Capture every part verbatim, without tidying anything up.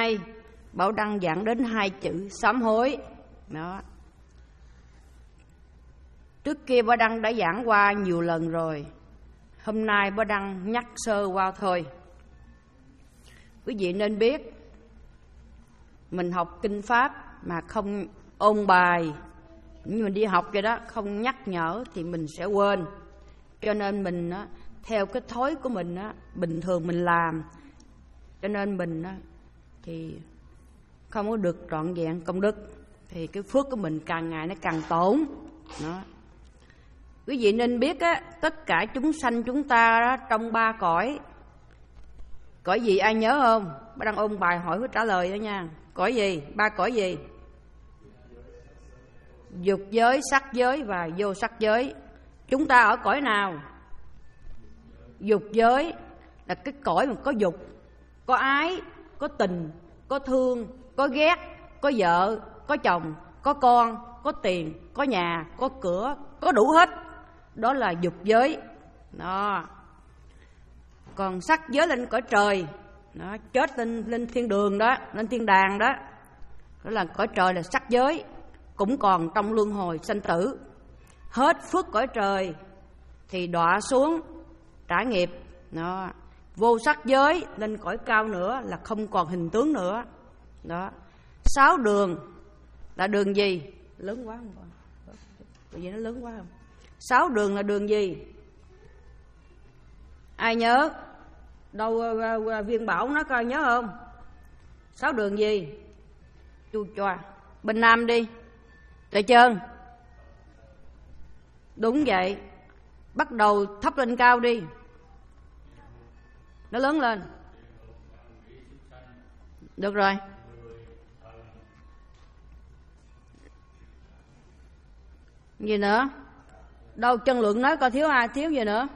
nay Bảo Đăng giảng đến hai chữ sám hối. Đó. Trước kia Bảo Đăng đã giảng qua nhiều lần rồi, hôm nay Bảo Đăng nhắc sơ qua thôi. Quý vị nên biết, mình học kinh pháp mà không ôn bài, như mình đi học vậy đó, không nhắc nhở thì mình sẽ quên. Cho nên mình á, theo cái thói của mình á, bình thường mình làm, cho nên mình á, thì không có được trọn vẹn công đức, thì cái phước của mình càng ngày nó càng tổn. Đó. Quý vị nên biết á, tất cả chúng sanh chúng ta đó, trong ba cõi. Cõi gì ai nhớ không? Bà đang ôn bài hỏi có trả lời đó nha. Cõi gì? Ba cõi gì? Dục giới, sắc giới và vô sắc giới. Chúng ta ở cõi nào? Dục giới là cái cõi mà có dục, có ái, có tình, có thương, có ghét, có vợ, có chồng, có con, có tiền, có nhà, có cửa, có đủ hết. Đó là dục giới. Đó. Còn sắc giới lên cõi trời, đó, chết lên lên thiên đường đó, lên thiên đàng đó. Đó là cõi trời là sắc giới, cũng còn trong luân hồi sanh tử. Hết phước cõi trời thì đọa xuống trả nghiệp. Đó. Vô sắc giới lên cõi cao nữa là không còn hình tướng nữa. Đó. Sáu đường là đường gì? Lớn quá không con? Bởi vì nó lớn quá không? Sáu đường là đường gì? Ai nhớ? Đâu Viên Bảo nó coi nhớ không? Sáu đường gì? Chu choa. Bên Nam đi. Trời Trơn. Đúng vậy. Bắt đầu thấp lên cao đi. Nó lớn lên. Được rồi. Gì nữa? Đâu Chân Lượng nói coi thiếu ai, thiếu gì nữa?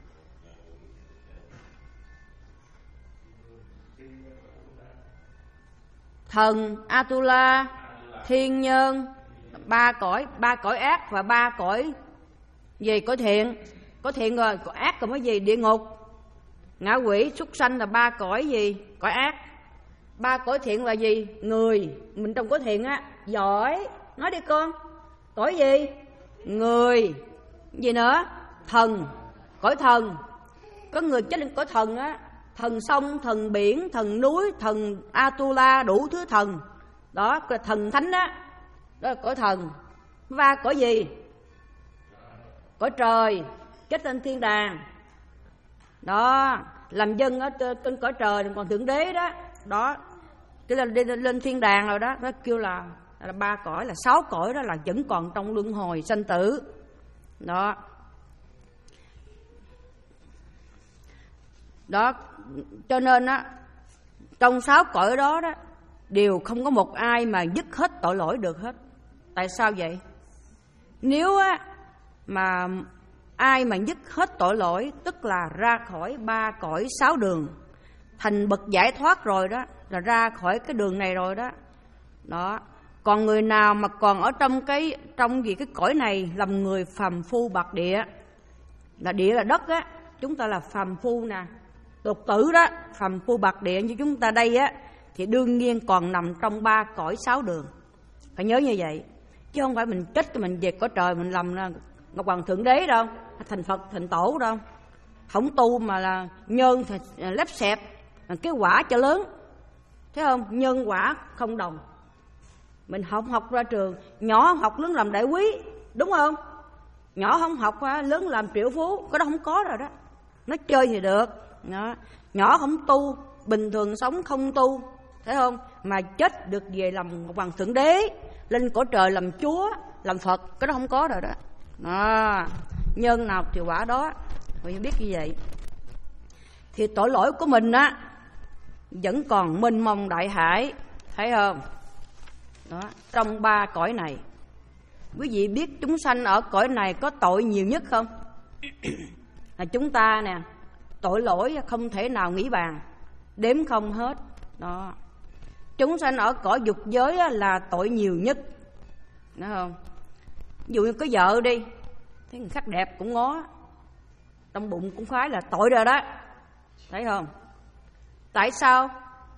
Thần, Atula, thiên nhân, ba cõi, ba cõi ác và ba cõi gì? Cõi thiện. Có thiện rồi, cõi ác còn cái gì? Địa ngục, ngạ quỷ, súc sanh là ba cõi gì? Cõi ác. Ba cõi thiện là gì? Người. Mình trong cõi thiện á, giỏi. Nói đi con. Cõi gì? Người. Gì nữa? Thần. Cõi thần. Có người chết lên cõi thần á, thần sông, thần biển, thần núi, thần Atula, đủ thứ thần. Đó, thần thánh đó. Đó là cõi thần. Và cõi gì? Cõi trời, chết lên thiên đàng. Đó, làm dân ở trên cõi trời còn thượng đế đó. Đó, cái là lên, lên thiên đàng rồi đó. Đó kêu là, là ba cõi, là sáu cõi đó là vẫn còn trong luân hồi sanh tử. Đó. Đó, cho nên á, trong sáu cõi đó đó đều không có một ai mà dứt hết tội lỗi được hết. Tại sao vậy? Nếu á mà ai mà dứt hết tội lỗi, tức là ra khỏi ba cõi sáu đường, thành bậc giải thoát rồi đó, là ra khỏi cái đường này rồi đó. Đó. Còn người nào mà còn ở trong cái trong gì cái cõi này làm người phàm phu bạc địa, là địa là đất á, chúng ta là phàm phu nè, tục tử đó, phàm phu bạc địa như chúng ta đây á, thì đương nhiên còn nằm trong ba cõi sáu đường. Phải nhớ như vậy, chứ không phải mình trách mình về cõi trời mình làm Ngọc Hoàng Thượng Đế đâu, thành Phật thành Tổ đâu. Không tu mà là nhân thì lép xẹp, cái quả cho lớn, thấy không? Nhân quả không đồng. Mình học học ra trường, nhỏ học lớn làm đại quý, đúng không? Nhỏ không học lớn làm triệu phú, cái đó không có rồi đó. Nó chơi thì được. Đó. Nhỏ không tu, bình thường sống không tu, thấy không? Mà chết được về làm Ngọc Hoàng Thượng Đế, lên cõi trời làm Chúa, làm Phật, cái đó không có rồi đó. Đó. Nhân nào thì quả đó. Mình biết như vậy. Thì tội lỗi của mình á vẫn còn mênh mông đại hải, thấy không? Đó, trong ba cõi này. Quý vị biết chúng sanh ở cõi này có tội nhiều nhất không? Là chúng ta nè, tội lỗi không thể nào nghĩ bàn, đếm không hết. Đó. Chúng sanh ở cõi dục giới là tội nhiều nhất, đúng không? Ví dụ như có vợ đi, thấy người khác đẹp cũng ngó, trong bụng cũng khoái là tội rồi đó, thấy không? Tại sao?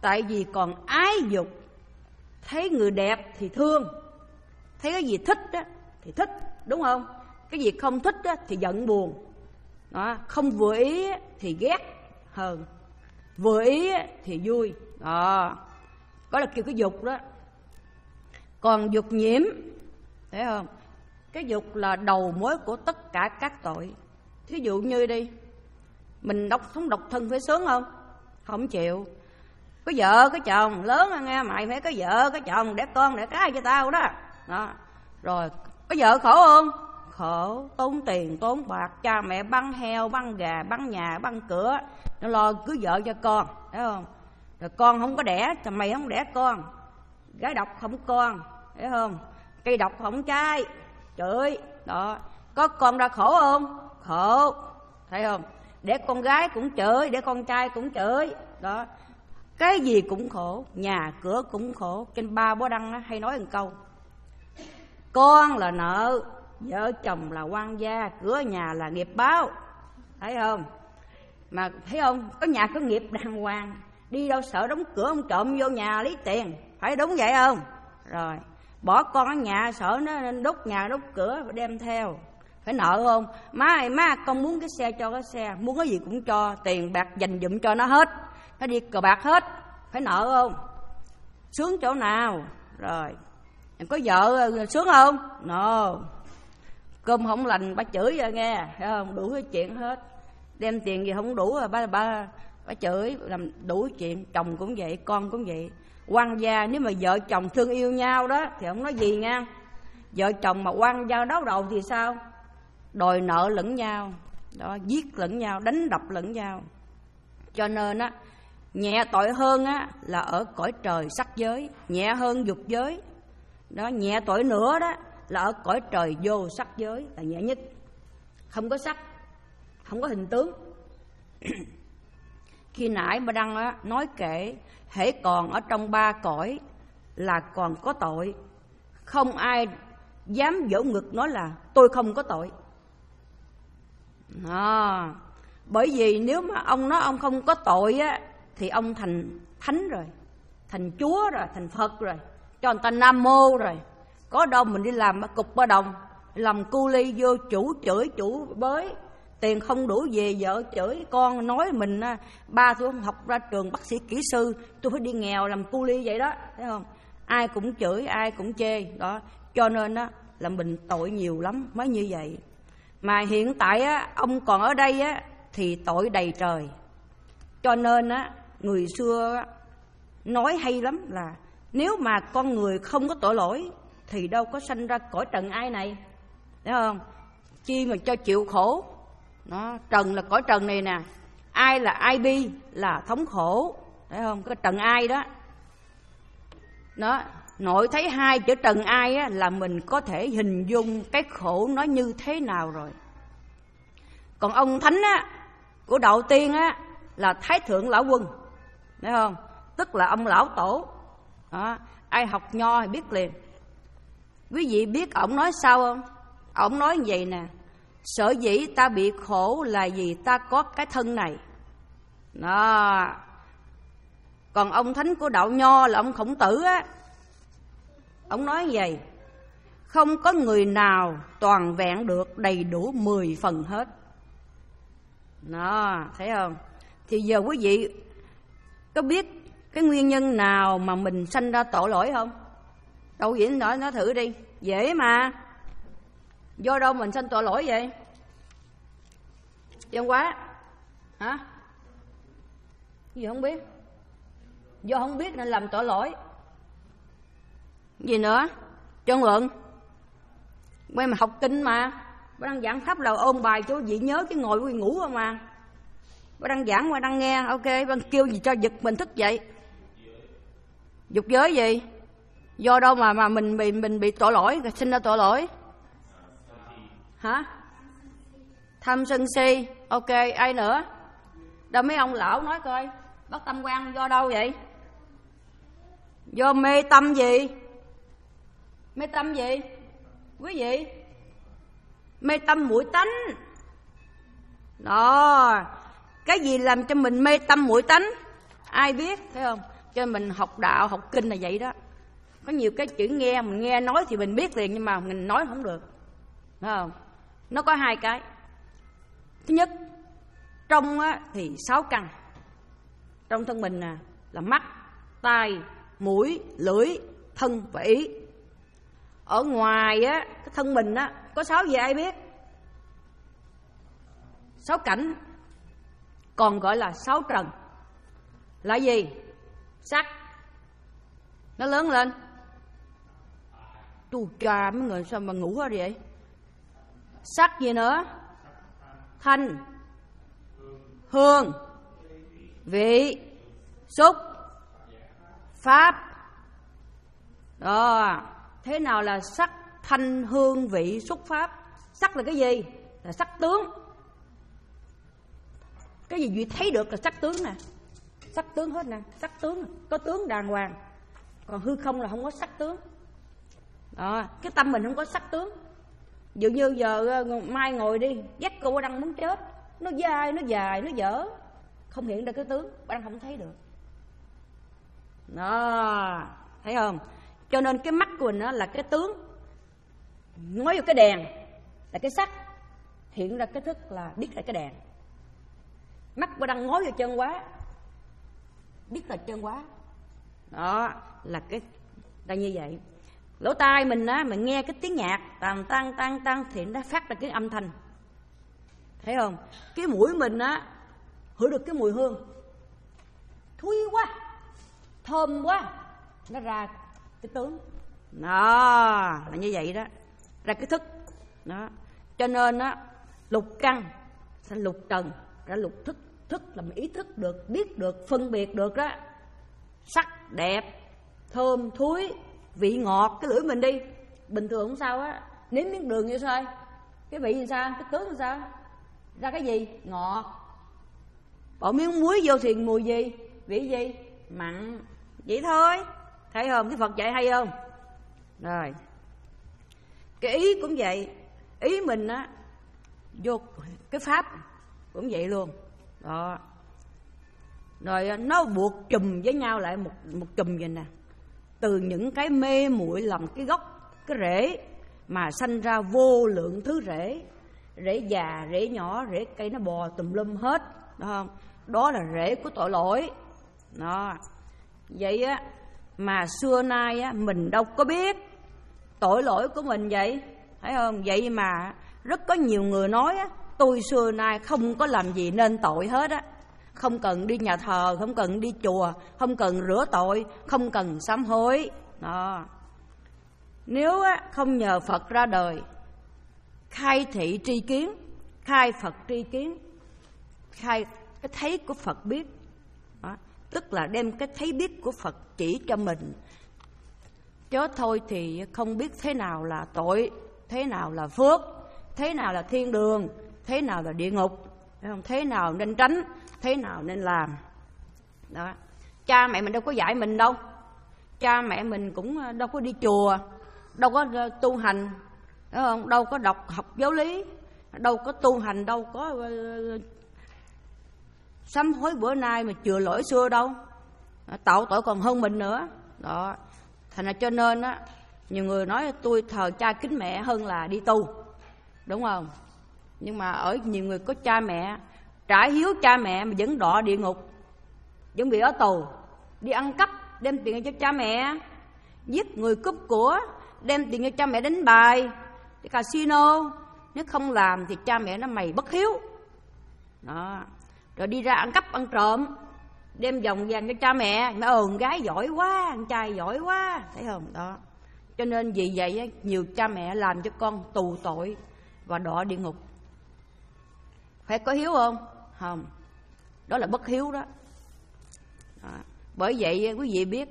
Tại vì còn ái dục, thấy người đẹp thì thương, thấy cái gì thích á thì thích, đúng không? Cái gì không thích á thì giận buồn. Đó, không vừa ý thì ghét hơn, vừa ý thì vui. Đó, đó là kêu cái dục đó. Còn dục nhiễm, thấy không? Cái dục là đầu mối của tất cả các tội. Thí dụ như đi, mình độc sống độc thân phải sướng không? Không chịu. Có vợ có chồng lớn nghe, mày phải có vợ có chồng để con để cái cho tao đó. Đó. Rồi có vợ khổ không? Khổ, tốn tiền tốn bạc, cha mẹ băng heo băng gà băng nhà băng cửa, nó lo cưới vợ cho con, thấy không? Rồi con không có đẻ, thì mày không đẻ con. Gái độc không con, thấy không? Cây độc không trái, chửi. Đó, có con ra khổ không? Khổ, thấy không? Để con gái cũng chửi, để con trai cũng chửi. Đó, cái gì cũng khổ, nhà cửa cũng khổ. Trên Ba Bó Đăng hay nói một câu: con là nợ, vợ chồng là quan gia, cửa nhà là nghiệp báo. Thấy không? Mà thấy không, có nhà có nghiệp đàng hoàng, đi đâu sợ đóng cửa ông trộm vô nhà lấy tiền. Phải đúng vậy không? Rồi bỏ con ở nhà sợ nó đốt nhà đốt cửa đem theo. Phải nợ không? Má ơi má, con muốn cái xe cho cái xe, muốn cái gì cũng cho, tiền bạc dành dụm cho nó hết, nó đi cờ bạc hết. Phải nợ không? Sướng chỗ nào? Rồi có vợ sướng không? No. Cơm không lành ba chửi rồi nghe, thấy không? Đủ cái chuyện hết. Đem tiền gì không đủ rồi ba ba ba chửi, làm đủ chuyện. Chồng cũng vậy, con cũng vậy. Quan gia nếu mà vợ chồng thương yêu nhau đó thì không nói gì nha. Vợ chồng mà quan gia đấu đầu thì sao? Đòi nợ lẫn nhau, đó, giết lẫn nhau, đánh đập lẫn nhau. Cho nên á, nhẹ tội hơn á là ở cõi trời sắc giới, nhẹ hơn dục giới. Đó, nhẹ tội nữa đó là ở cõi trời vô sắc giới là nhẹ nhất. Không có sắc, không có hình tướng. Khi nãy Ba Đăng á nói kể, hễ còn ở trong ba cõi là còn có tội. Không ai dám vỗ ngực nói là tôi không có tội. À, bởi vì nếu mà ông nói ông không có tội á thì ông thành thánh rồi, thành chúa rồi, thành Phật rồi, cho người ta nam mô rồi. Có đâu mình đi làm ở cục Ba Đồng, làm cu ly vô chủ chửi chủ bới, tiền không đủ về vợ chửi con, nói mình ba tôi không học ra trường bác sĩ kỹ sư, tôi phải đi nghèo làm cu ly vậy đó, thấy không? Ai cũng chửi, ai cũng chê đó. Cho nên á là mình tội nhiều lắm mới như vậy. Mà hiện tại á ông còn ở đây á thì tội đầy trời. Cho nên á người xưa á, nói hay lắm là nếu mà con người không có tội lỗi thì đâu có sanh ra cõi trần ai này, thấy không? Chi mà cho chịu khổ. Nó trần là cõi trần này nè. Ai là ai bi là thống khổ, thấy không? Cái trần ai đó. Đó, nội thấy hai chữ trần ai á là mình có thể hình dung cái khổ nó như thế nào rồi. Còn ông thánh á của Đạo Tiên á là Thái Thượng Lão Quân, thấy không? Tức là ông lão tổ. Đó, ai học nho thì biết liền. Quý vị biết ổng nói sao không? Ổng nói như vậy nè: sở dĩ ta bị khổ là vì ta có cái thân này. Đó. Còn ông thánh của đạo Nho là ông Khổng Tử á, ông nói như vậy: không có người nào toàn vẹn được đầy đủ mười phần hết. Đó, thấy không? Thì giờ quý vị có biết cái nguyên nhân nào mà mình sanh ra tội lỗi không? Đâu vậy, nói nói thử đi. Dễ mà. Do đâu mình sanh tội lỗi vậy? Văn Quá hả? Gì không biết? Do không biết nên làm tội lỗi. Gì nữa? Trơn Luận, quay mà học kinh mà. Bác đang giảng pháp là ôn bài cho vị nhớ, cái ngồi quý ngủ không mà. Bác đang giảng mà đang nghe. Ok, bác kêu gì cho giật mình thức dậy. Dục giới gì? Do đâu mà mà mình bị mình bị tội lỗi, sinh ra tội lỗi? Hả? Tham sân si. Ok, ai nữa? Đâu mấy ông lão nói coi. Bác Tâm Quang do đâu vậy? Do mê tâm gì? Mê tâm gì? Quý vị? Mê tâm muội tánh. Đó. Cái gì làm cho mình mê tâm muội tánh? Ai biết, thấy không? Cho nên mình học đạo, học kinh là vậy đó. Có nhiều cái chữ nghe, mình nghe nói thì mình biết liền, nhưng mà mình nói không được. Phải không? Nó có hai cái. Thứ nhất, trong á, thì sáu căn. Trong thân mình nè, là mắt, tai, mũi, lưỡi, thân và ý. Ở ngoài á, cái thân mình á, có sáu gì ai biết? Sáu cảnh, còn gọi là sáu trần. Là gì? Sắc. Nó lớn lên. Chu cha, mấy người sao mà ngủ quá vậy? Sắc gì nữa? Thanh, hương, vị, xúc, pháp. Đó. Thế nào là sắc, thanh, hương, vị, xúc, pháp? Sắc là cái gì? Là sắc tướng. Cái gì duy thấy được là sắc tướng nè. Sắc tướng hết nè. Sắc tướng, có tướng đàng hoàng. Còn hư không là không có sắc tướng. Đó. Cái tâm mình không có sắc tướng. Dụ như giờ mai ngồi đi, dắt cô đang muốn chết, nó dai, nó dài, nó dở, không hiện ra cái tướng, bạn không thấy được. Đó, thấy không? Cho nên cái mắt của mình đó là cái tướng, ngó vô cái đèn là cái sắc, hiện ra cái thức là biết là cái đèn. Mắt của đang ngó vô chân quá, biết là chân quá. Đó là cái là như vậy. Lỗ tai mình á, mình nghe cái tiếng nhạc tàn tăng tăng tăng thì nó phát ra cái âm thanh. Thấy không? Cái mũi mình á, hửi được cái mùi hương, thúi quá, thơm quá, nó ra cái tướng. Đó là như vậy đó, ra cái thức. Đó. Cho nên á, lục căn sẽ lục trần, ra lục thức. Thức là mình ý thức được, biết được, phân biệt được đó. Sắc đẹp, thơm, thúi, vị ngọt. Cái lưỡi mình đi, bình thường không sao á, nếm miếng đường như sao, cái vị như sao, cái tướng như sao, ra cái gì? Ngọt. Bỏ miếng muối vô thì mùi gì? Vị gì? Mặn. Vậy thôi. Thấy không? Cái Phật dạy hay không? Rồi. Cái ý cũng vậy. Ý mình á, vô cái pháp cũng vậy luôn. Đó. Rồi nó buộc chùm với nhau lại một một chùm vậy nè. Từ những cái mê muội làm cái gốc, cái rễ mà sanh ra vô lượng thứ rễ. Rễ già, rễ nhỏ, rễ cây nó bò tùm lum hết. Đó không? Đó là rễ của tội lỗi. Đó. Vậy á, mà xưa nay á, mình đâu có biết tội lỗi của mình vậy. Thấy không? Vậy mà rất có nhiều người nói á, tôi xưa nay không có làm gì nên tội hết á. Không cần đi nhà thờ, không cần đi chùa, không cần rửa tội, không cần sám hối. Đó. Nếu á, không nhờ Phật ra đời, khai thị tri kiến, khai Phật tri kiến, khai cái thấy của Phật biết. Đó. Tức là đem cái thấy biết của Phật chỉ cho mình. Chớ thôi thì không biết thế nào là tội, thế nào là phước, thế nào là thiên đường, thế nào là địa ngục, thế nào nên tránh, thế nào nên làm. Đó. Cha mẹ mình đâu có dạy mình đâu. Cha mẹ mình cũng đâu có đi chùa, đâu có tu hành, đúng không? Đâu có đọc học giáo lý, đâu có tu hành, đâu có uh, sám hối bữa nay mà chừa lỗi xưa đâu. Tạo tội còn hơn mình nữa. Đó. Thành ra cho nên á, nhiều người nói tôi thờ cha kính mẹ hơn là đi tu, đúng không? Nhưng mà ở nhiều người có cha mẹ, trả hiếu cha mẹ mà vẫn đọa địa ngục, vẫn bị ở tù, đi ăn cắp đem tiền cho cha mẹ, giết người cướp của đem tiền cho cha mẹ đánh bài, đi casino. Nếu không làm thì cha mẹ nó mày bất hiếu. Đó. Rồi đi ra ăn cắp ăn trộm, đem vòng vàng cho cha mẹ, mẹ ồn gái giỏi quá, anh trai giỏi quá, thấy không? Đó. Cho nên vì vậy nhiều cha mẹ làm cho con tù tội và đọa địa ngục. Phải có hiếu không? Không. Đó là bất hiếu đó. Đó. Bởi vậy quý vị biết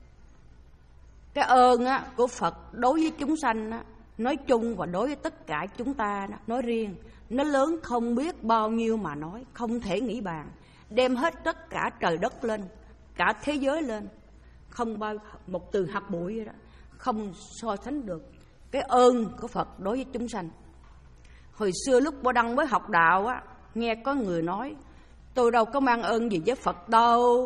cái ơn á, của Phật đối với chúng sanh á, nói chung và đối với tất cả chúng ta đó, nói riêng, nó lớn không biết bao nhiêu mà nói, không thể nghĩ bàn. Đem hết tất cả trời đất lên, cả thế giới lên, không bao một từ hạt bụi vậy đó, không so sánh được cái ơn của Phật đối với chúng sanh. Hồi xưa lúc Bo Đăng mới học đạo á, nghe có người nói tôi đâu có mang ơn gì với Phật đâu,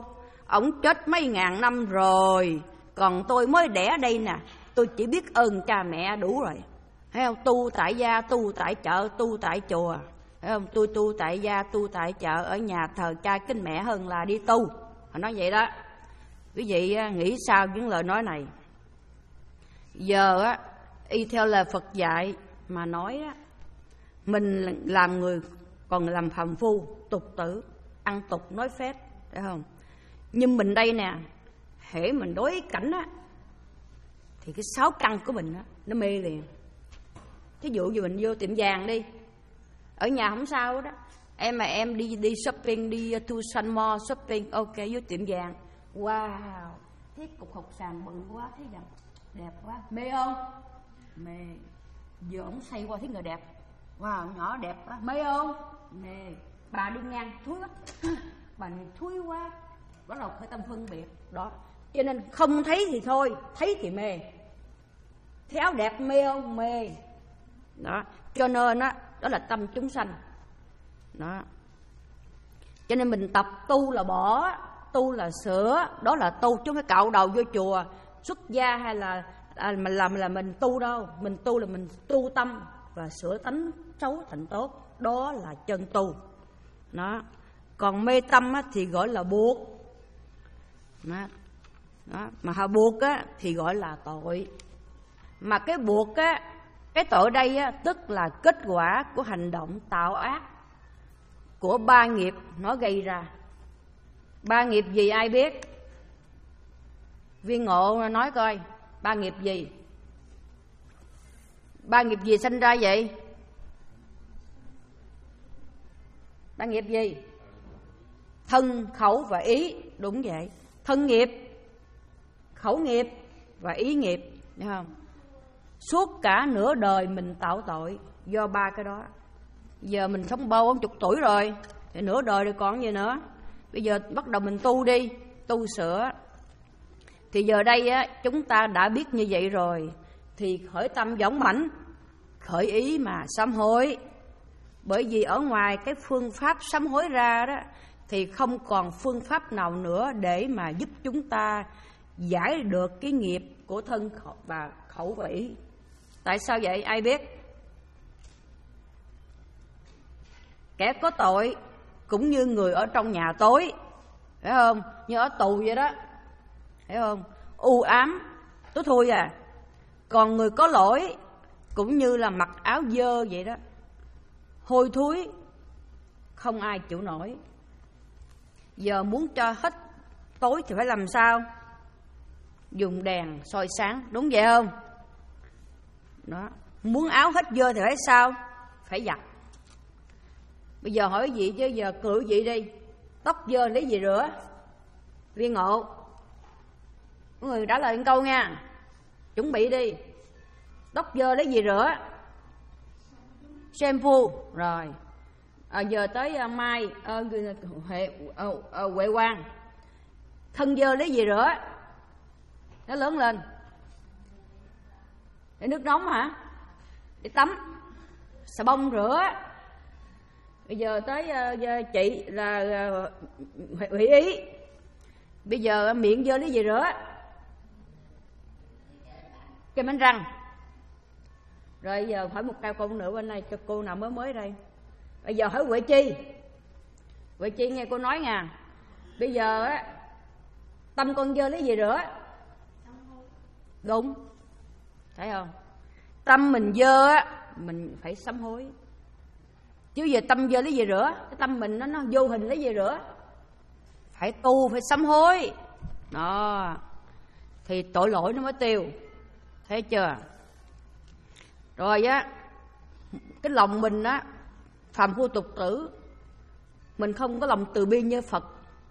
ổng chết mấy ngàn năm rồi, còn tôi mới đẻ đây nè, tôi chỉ biết ơn cha mẹ đủ rồi. Thấy không? Tu tại gia, tu tại chợ, tu tại chùa. Thấy không? Tôi tu tại gia, tu tại chợ, ở nhà thờ cha kính mẹ hơn là đi tu. Họ nói vậy đó. Quý vị nghĩ sao những lời nói này? Giờ á, y theo lời Phật dạy mà nói á, mình làm người còn làm phàm phu, tục tử, ăn tục nói phét, thấy không? Nhưng mình đây nè, hễ mình đối cảnh á, thì cái sáu căn của mình á, nó mê liền. Thí dụ như mình vô tiệm vàng đi, ở nhà không sao đó, em mà em đi đi shopping, đi to Sun Mall shopping, ok, vô tiệm vàng, wow, thấy cục hột sàn bự quá, thấy rằng đẹp quá, mê không? Mê. Giờ ổng xây qua thấy người đẹp, wow, nhỏ đẹp quá, mê không? Mê. Bà đi ngang thúi quá, bà này thúi quá, bắt đầu phải tâm phân biệt đó. Cho nên không thấy thì thôi, thấy thì mê. Thấy áo đẹp mê không? Mê. Đó, cho nên đó, đó là tâm chúng sanh. Đó. Cho nên mình tập tu là bỏ, tu là sửa, đó là tu, chứ không phải cạo đầu vô chùa xuất gia hay là à, mình làm là mình tu đâu. Mình tu là mình tu tâm và sửa tánh xấu thành tốt, đó là chân tu. Đó. Còn mê tâm á, thì gọi là buộc. Đó. Đó. Mà họ buộc á, thì gọi là tội. Mà cái buộc á, cái tội đây á, tức là kết quả của hành động tạo ác của ba nghiệp nó gây ra. Ba nghiệp gì ai biết? Viên Ngộ nói coi, ba nghiệp gì? Ba nghiệp gì sinh ra vậy? Ba nghiệp gì? Thân, khẩu và ý. Đúng vậy. Thân nghiệp, khẩu nghiệp và ý nghiệp, thấy không? Suốt cả nửa đời mình tạo tội do ba cái đó. Giờ mình sống bao bốn chục tuổi rồi, thì nửa đời rồi còn gì nữa. Bây giờ bắt đầu mình tu đi, tu sửa. Thì giờ đây á, chúng ta đã biết như vậy rồi, thì khởi tâm dũng mãnh, khởi ý mà sám hối. Bởi vì ở ngoài cái phương pháp sám hối ra đó, thì không còn phương pháp nào nữa để mà giúp chúng ta giải được cái nghiệp của thân và khẩu và ý. Tại sao vậy? Ai biết? Kẻ có tội cũng như người ở trong nhà tối, phải không? Như ở tù vậy đó, phải không? U ám, tối thui à. Còn người có lỗi cũng như là mặc áo dơ vậy đó, hôi thối, không ai chịu nổi. Giờ muốn cho hết tối thì phải làm sao? Dùng đèn soi sáng, đúng vậy không? Đó. Muốn áo hết dơ thì phải sao? Phải giặt. Bây giờ hỏi vị chứ giờ cự vị đi, tóc dơ lấy gì rửa? Viên Ngộ, có người trả lời một câu nha, chuẩn bị đi. Tóc dơ lấy gì rửa? Shampoo. Rồi à, giờ tới uh, Mai uh, Huệ uh, uh, Huệ Quang, thân dơ lấy gì rửa? Nó lớn lên để nước nóng hả? Để tắm. Xà bông rửa. Bây giờ tới uh, chị là uh, Huệ Ý, bây giờ miệng dơ lấy gì rửa? Kem đánh răng. Rồi giờ hỏi một câu câu nữa bên này cho cô nào mới mới đây. Bây giờ hỏi Huệ Chi. Huệ Chi nghe cô nói nha. Bây giờ á, tâm con dơ lấy gì rửa? Đúng. Thấy không? Tâm mình dơ á, mình phải sám hối. Chứ giờ tâm dơ lấy gì rửa? Cái tâm mình nó, nó vô hình lấy gì rửa? Phải tu, phải sám hối. Đó. Thì tội lỗi nó mới tiêu. Thấy chưa? Rồi á, cái lòng mình á, phàm phu tục tử, mình không có lòng từ bi như Phật.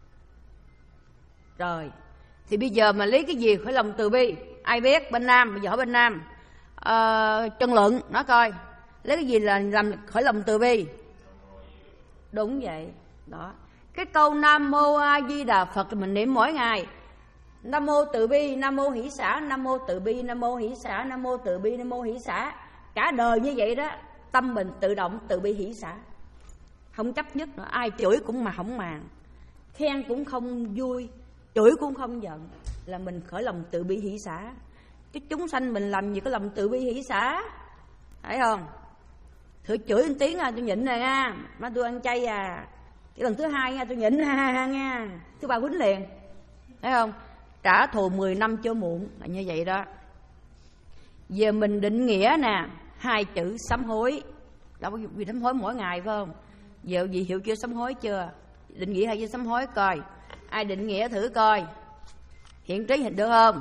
Rồi, thì bây giờ mà lấy cái gì phải lòng từ bi? Ai biết? Bên Nam, bây giờ hỏi bên Nam. À, Trần Luận, nói coi, lấy cái gì là làm khỏi lòng từ bi? Đúng vậy. Đó. Cái câu Nam Mô A Di Đà Phật mình niệm mỗi ngày. Nam mô từ bi, Nam mô hỷ xả, Nam mô từ bi, Nam mô hỷ xả, Nam mô từ bi, Nam mô hỷ xả. Cả đời như vậy đó, tâm mình tự động từ bi hỷ xả, không chấp nhất nữa. Ai chửi cũng mà không màng, khen cũng không vui, chửi cũng không giận, là mình khởi lòng từ bi hỷ xả. Chứ chúng sanh mình làm gì có lòng từ bi hỷ xả, thấy không? Thử chửi một tiếng à, tôi nhịn rồi nha, má tôi ăn chay à. Cái lần thứ hai nha, tôi nhịn ha ha nha, thứ ba quýnh liền, thấy không? Trả thù mười năm chưa muộn, là như vậy đó. Giờ mình định nghĩa nè, hai chữ sám hối. Đâu có gì sám hối mỗi ngày phải không? Giờ gì hiểu chưa sám hối chưa? Định nghĩa hai chữ sám hối coi. Ai định nghĩa thử coi. Hiện trí hình được không?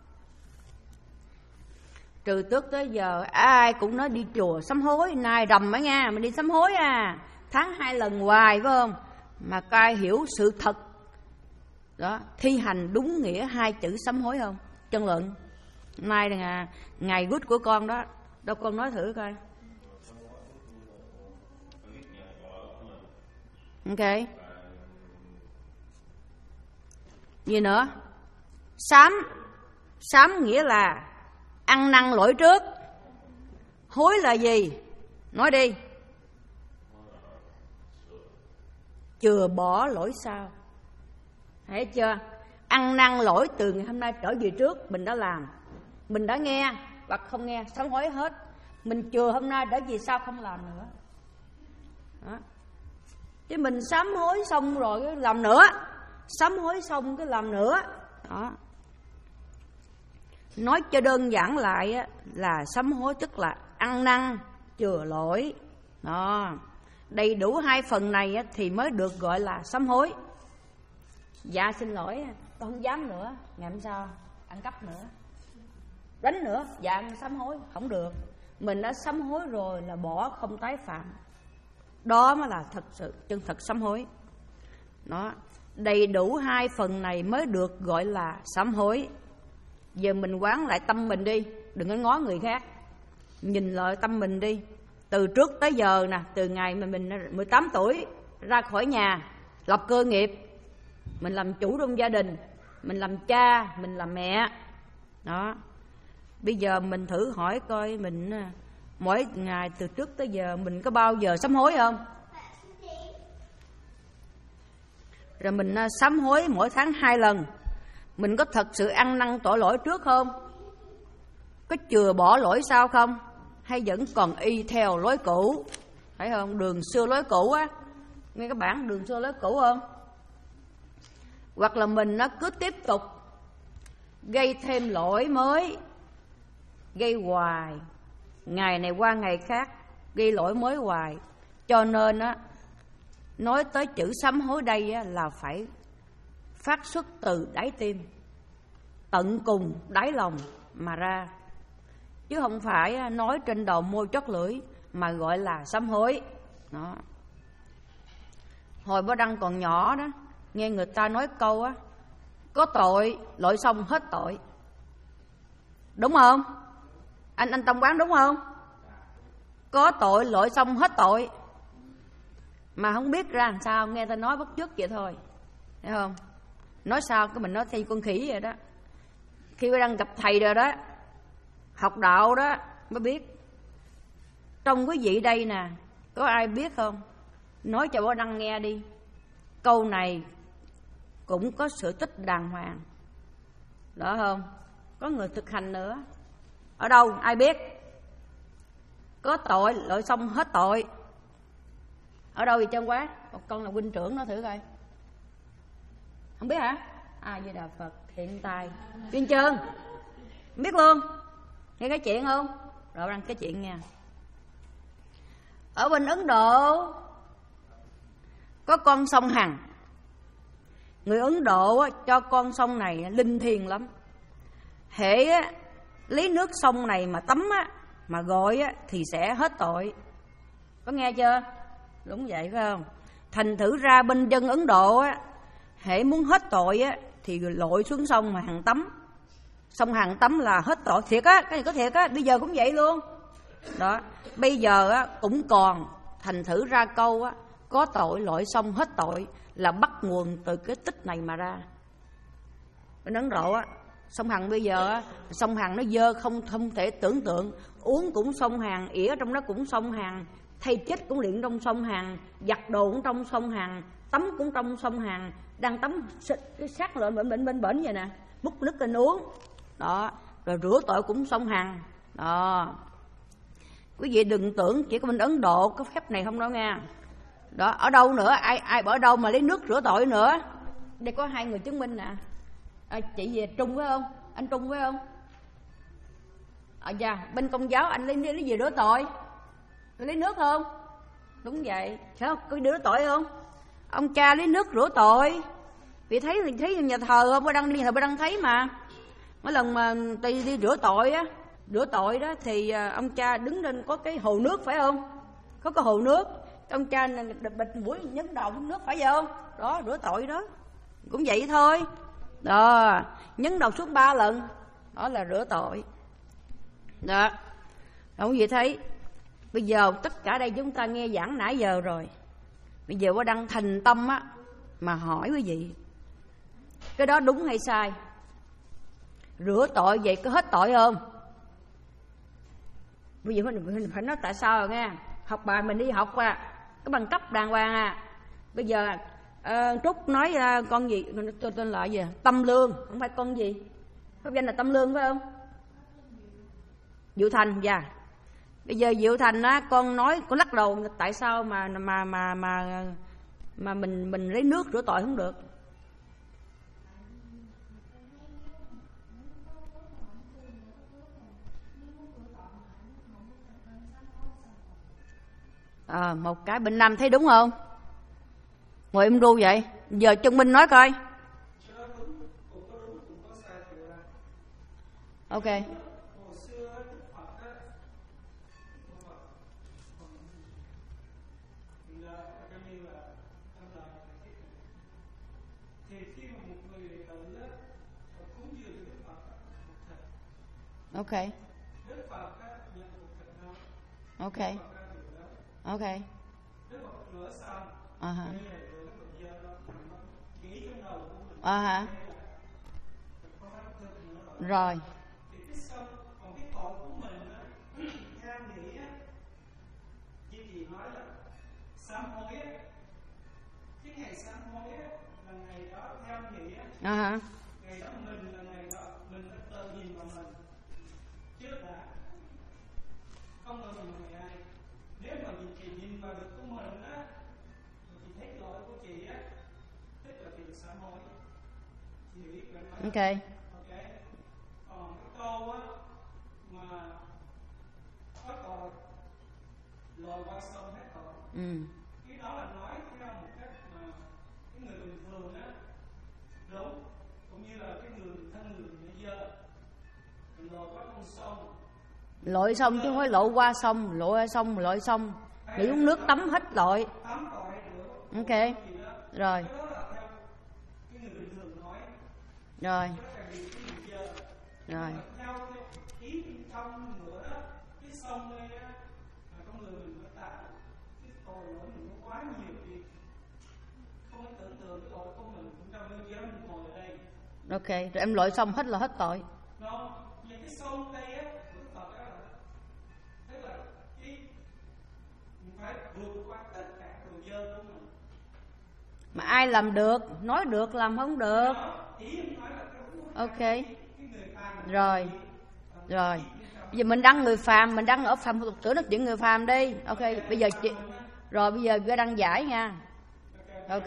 Từ trước tới giờ ai cũng nói đi chùa sám hối, nay rầm á nha, mình đi sám hối à, tháng hai lần hoài phải không? Mà coi hiểu sự thật đó, thi hành đúng nghĩa hai chữ sám hối không? Chân luận. Nay là ngày gút của con đó, đâu con nói thử coi. Ok. Gì nữa? Sám. Sám nghĩa là ăn năn lỗi trước. Hối là gì? Nói đi. Chừa bỏ lỗi sau. Thấy chưa? Ăn năn lỗi từ ngày hôm nay trở về trước mình đã làm, mình đã nghe hoặc không nghe, sám hối hết. Mình chừa hôm nay để về sau không làm nữa đó. Chứ mình sám hối xong rồi cái làm nữa, sám hối xong cái làm nữa đó. Nói cho đơn giản lại á, là sám hối tức là ăn năn chừa lỗi đó. Đầy đủ hai phần này á, thì mới được gọi là sám hối. Dạ xin lỗi, con không dám nữa, ngày hôm sau ăn cắp nữa, đánh nữa, dạ sám hối không được. Mình đã sám hối rồi là bỏ không tái phạm, đó mới là thật sự chân thật sám hối đó. Đầy đủ hai phần này mới được gọi là sám hối. Giờ mình quán lại tâm mình đi, đừng có ngó người khác, nhìn lại tâm mình đi. Từ trước tới giờ nè, từ ngày mà mình mười tám tuổi ra khỏi nhà lập cơ nghiệp, mình làm chủ trong gia đình, mình làm cha, mình làm mẹ đó. Bây giờ mình thử hỏi coi mình mỗi ngày từ trước tới giờ mình có bao giờ sám hối không? Rồi mình sám hối mỗi tháng hai lần. Mình có thật sự ăn năn tội lỗi trước không? Có chừa bỏ lỗi sau không? Hay vẫn còn y theo lối cũ? Thấy không? Đường xưa lối cũ á. Nghe các bạn đường xưa lối cũ không? Hoặc là mình nó cứ tiếp tục gây thêm lỗi mới, gây hoài, ngày này qua ngày khác, gây lỗi mới hoài. Cho nên á, nói tới chữ sám hối đây á, là phải phát xuất từ đáy tim, tận cùng đáy lòng mà ra, chứ không phải nói trên đầu môi chót lưỡi mà gọi là sám hối đó. Hồi Bá Đăng còn nhỏ đó, nghe người ta nói câu á, có tội lỗi xong hết tội, đúng không? Anh anh Tông Quán đúng không? Có tội lỗi xong hết tội, mà không biết ra làm sao, nghe ta nói bắt chước vậy thôi, thấy không? Nói sao cái mình nói thi con khỉ vậy đó. Khi Bá Đăng gặp thầy rồi đó, học đạo đó mới biết. Trong quý vị đây nè, có ai biết không? Nói cho Bá Đăng nghe đi. Câu này cũng có sự tích đàng hoàng đó không? Có người thực hành nữa. Ở đâu? Ai biết? Có tội lỗi xong hết tội. Ở đâu vậy Trân Quá? Một con là huynh trưởng nó thử coi. Không biết hả? A Di Đà Phật hiện tài. Viên Trơn biết luôn. Nghe cái chuyện không? Rồi đăng cái chuyện nha. Ở bên Ấn Độ có con sông Hằng. Người Ấn Độ cho con sông này linh thiêng lắm. Hễ lấy nước sông này mà tắm á, mà gọi á, thì sẽ hết tội. Có nghe chưa? Đúng vậy phải không? Thành thử ra bên dân Ấn Độ á, hễ muốn hết tội á, thì lội xuống sông mà Hằng tắm. Sông Hằng tắm là hết tội. Thiệt á, cái này có thiệt á, bây giờ cũng vậy luôn đó. Bây giờ á, cũng còn. Thành thử ra câu á, có tội lội sông hết tội là bắt nguồn từ cái tích này mà ra. Bên Ấn Độ á, sông Hằng bây giờ á, sông Hằng nó dơ không không thể tưởng tượng. Uống cũng sông Hằng, ỉa trong đó cũng sông Hằng, thay chết cũng luyện trong sông Hằng, giặt đồ cũng trong sông Hằng, tắm cũng trong sông Hằng, đang tắm sát lợn bệnh bệnh bệnh bệnh vậy nè, múc nước lên uống đó, rồi rửa tội cũng sông Hằng đó. Quý vị đừng tưởng chỉ có bên Ấn Độ có phép này không đâu nha. Đó, ở đâu nữa, ai ai ở đâu mà lấy nước rửa tội nữa. Đây có hai người chứng minh nè. À, chị về Trung phải không? Anh Trung phải không? À dạ, bên Công giáo anh lấy lấy gì rửa tội? Lấy nước không? Đúng vậy. Sao có rửa tội không? Ông cha lấy nước rửa tội. Vì thấy thì thấy nhà thờ không, có đăng đi thờ có đăng thấy mà. Mỗi lần mà đi, đi rửa tội á, rửa tội đó thì ông cha đứng lên có cái hồ nước phải không? Có cái hồ nước. Ông cha bịch mũi nhấn đầu xuống nước phải không? Đó, rửa tội đó. Cũng vậy thôi. Đó, nhấn đầu xuống ba lần. Đó là rửa tội. Đó. Không gì thấy. Bây giờ tất cả đây chúng ta nghe giảng nãy giờ rồi. Bây giờ có đăng thành tâm á mà hỏi quý vị, cái đó đúng hay sai? Rửa tội vậy có hết tội không? Bây giờ mình phải nói tại sao rồi nghe. Học bài mình đi học à, cái bằng cấp đàng hoàng à. Bây giờ uh, Trúc nói uh, con gì tên, tên là gì? Tâm Lương, không phải con gì? Pháp danh là Tâm Lương phải không? Diệu Thành, dạ. Bây giờ Diệu Thành á, con nói con lắc đầu tại sao mà mà mà mà mà mình mình lấy nước rửa tội không được? À, một cái bên Nam thấy đúng không? Ngồi em ru vậy. Giờ Trương Minh nói coi. Ok. Ok. Ok. Ok. À hả. À hả. Rồi. À hả. Ok. Còn cái câu á mà có tội lội qua sông hết tội. Ừ. Cái đó là nói theo một cách mà cái người bình thường á đúng, cũng như là cái người thân người bị dơ lội qua con sông. Lội sông chứ không phải lội qua sông, lội qua sông, lội sông. Để uống nước tắm hết lội. Ok. Rồi. Rồi. Rồi. Ok, rồi em lội xong hết là hết tội. Mà ai làm được, nói được làm không được. Ok. Rồi. Rồi. Bây giờ mình đăng người phàm, mình đăng ở phàm tục tử nói chuyện người phàm đi. Ok, bây giờ chị rồi bây giờ tôi đăng giải nha. Ok.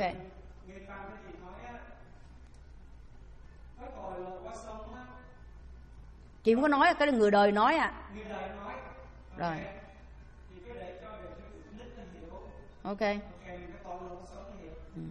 Chị không có nói, cái người đời nói à. Rồi. Ok. Ừ.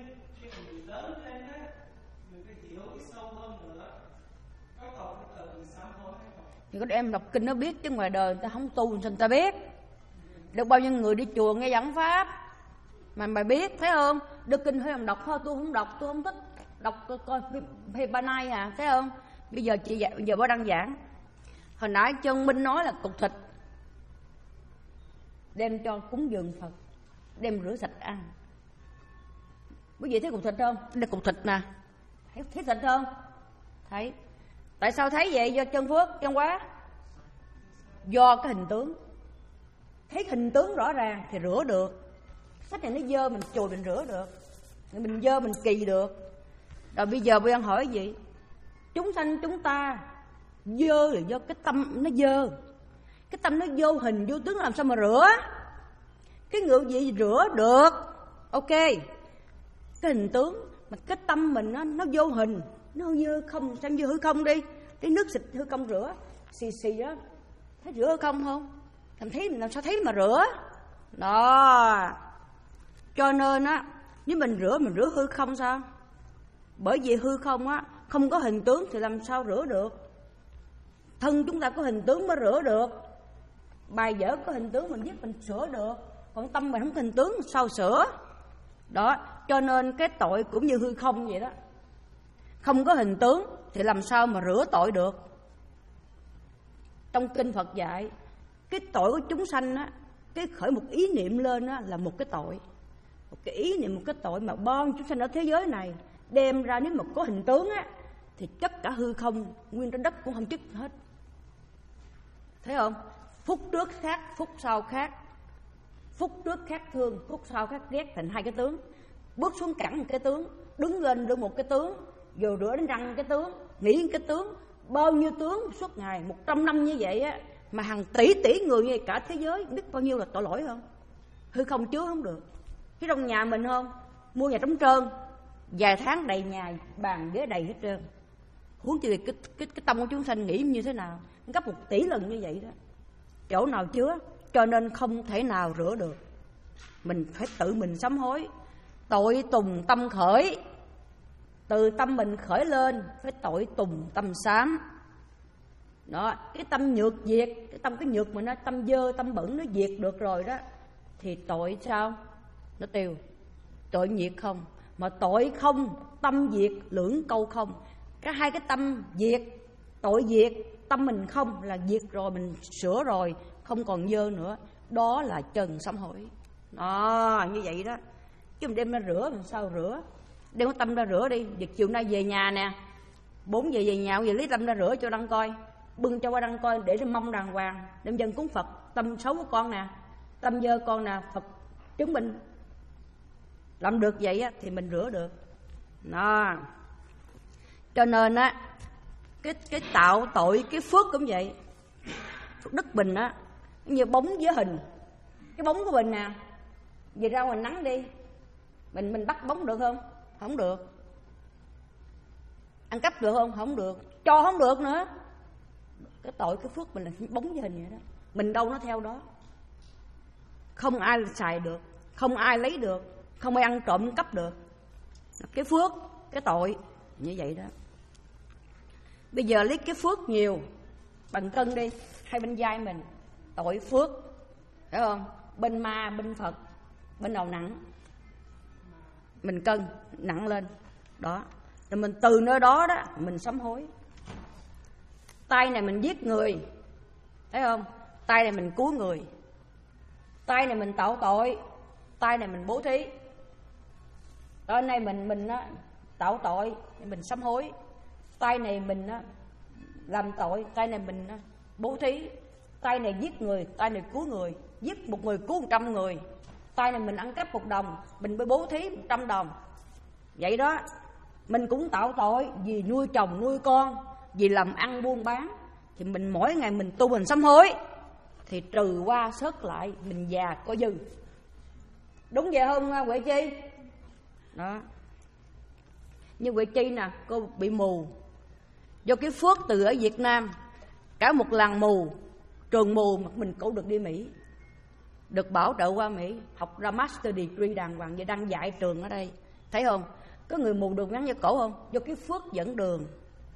Thì có em đọc kinh nó biết, chứ ngoài đời người ta không tu sao người ta biết. Được bao nhiêu người đi chùa nghe giảng pháp mà mày biết, thấy không? Đức kinh thôi làm đọc thôi, tôi không đọc, tôi không thích đọc coi phê ba nay à, thấy không? Bây giờ chị bây giờ bà đăng giảng. Hồi nãy Trân Minh nói là cục thịt đem cho cúng dường Phật, đem rửa sạch ăn. Quý vị thấy cục thịt không? Đây cục thịt nè. Thấy, thấy thịt không? Thấy. Tại sao thấy vậy? Do chân phước, chân quá. Do cái hình tướng. Thấy hình tướng rõ ràng thì rửa được. Sách này nó dơ mình chùi mình rửa được. mình dơ mình kỳ được. Rồi bây giờ bây giờ hỏi gì? Chúng sanh chúng ta dơ là do cái tâm nó dơ. Cái tâm nó vô hình vô tướng làm sao mà rửa? Cái ngự gì rửa được? Ok, cái hình tướng. Mà cái tâm mình nó, nó vô hình, nó dơ không, xem như hư không đi. Cái nước xịt hư không rửa, xì xì đó, thấy rửa hư không không? Làm thấy làm sao thấy mà rửa? Đó. Cho nên á, nếu mình rửa mình rửa hư không sao? Bởi vì hư không á, không có hình tướng thì làm sao rửa được? Thân chúng ta có hình tướng mới rửa được. Bài vở có hình tướng mình viết mình sửa được. Còn tâm mình không có hình tướng sao sửa? Đó, cho nên cái tội cũng như hư không vậy đó. Không có hình tướng thì làm sao mà rửa tội được? Trong kinh Phật dạy, cái tội của chúng sanh á, cái khởi một ý niệm lên á là một cái tội. Một cái ý niệm, một cái tội mà bon chúng sanh ở thế giới này đem ra, nếu mà có hình tướng á thì tất cả hư không, nguyên trái đất cũng không chức hết. Thấy không? Phút trước khác, phút sau khác. Phút trước khác thương, phút sau khác ghét, thành hai cái tướng. Bước xuống cẳng một cái tướng, đứng lên được một cái tướng, rồi rửa đến răng cái tướng, nghĩ cái tướng. Bao nhiêu tướng suốt ngày, một trăm năm như vậy á, mà hàng tỷ tỷ người như vậy cả thế giới, biết bao nhiêu là tội lỗi không? Hư không chứa không được. Chứ trong nhà mình không, mua nhà trống trơn, vài tháng đầy nhà, bàn ghế đầy hết trơn. Huống chi cái, cái, cái tâm của chúng sanh nghĩ như thế nào? Gấp một tỷ lần như vậy đó. Chỗ nào chứa? Cho nên không thể nào rửa được. Mình phải tự mình sám hối. Tội tùng tâm khởi. Từ tâm mình khởi lên, phải tội tùng tâm sám. Đó, cái tâm nhược diệt, cái tâm cái nhược mà nó tâm dơ, tâm bẩn nó diệt được rồi đó, thì tội sao? Nó tiêu. Tội nhiệt không. Mà tội không, tâm diệt, lưỡng câu không. Cái hai cái tâm diệt, tội diệt, tâm mình không là diệt rồi, mình sửa rồi, không còn dơ nữa. Đó là chân sám hối. Đó, như vậy đó. Chứ mình đem ra rửa làm sao rửa? Đem cái tâm ra rửa đi. Việc chiều nay về nhà nè, bốn giờ về nhà, giờ lấy tâm ra rửa cho Đăng coi, bưng cho qua Đăng coi để cho mong đàng hoàng, đem dân cúng Phật. Tâm xấu của con nè, tâm dơ con nè, Phật chứng minh. Làm được vậy á thì mình rửa được. Đó. Cho nên á, cái cái tạo tội cái phước cũng vậy. Đức Bình á, như bóng với hình. Cái bóng của mình nè, về ra ngoài nắng đi, mình mình bắt bóng được không? Không được. Ăn cắp được không? Không được. Cho không được nữa. Cái tội cái phước mình là bóng với hình vậy đó. Mình đâu nó theo đó. Không ai xài được, không ai lấy được, không ai ăn trộm cắp được. Cái phước, cái tội như vậy đó. Bây giờ lấy cái phước nhiều bằng cân đi, hai bên vai mình tội phước, hiểu không? Bên ma, bên Phật, bên đầu nặng, mình cân nặng lên đó. Rồi mình từ nơi đó đó mình sám hối. Tay này mình giết người, thấy không? Tay này mình cứu người. Tay này mình tạo tội, tay này mình bố thí. Tay này mình mình á, tạo tội, mình sám hối. Tay này mình á, làm tội, tay này mình á, bố thí. Tay này giết người, tay này cứu người. Giết một người cứu một trăm người. Tay này mình ăn cắp một đồng, mình mới bố thí một trăm đồng. Vậy đó. Mình cũng tạo tội vì nuôi chồng nuôi con, vì làm ăn buôn bán. Thì mình mỗi ngày mình tu mình sám hối, thì trừ qua sớt lại, mình già có dư. Đúng vậy không Huệ Chi? Đó. Như Huệ Chi nè, cô bị mù do cái phước từ ở Việt Nam. Cả một làng mù, trường mù mà mình cũng được đi Mỹ, được bảo trợ qua Mỹ, học ra master degree đàng hoàng, và đang dạy trường ở đây. Thấy không? Có người mù đường ngắn như cổ không? Do cái phước dẫn đường.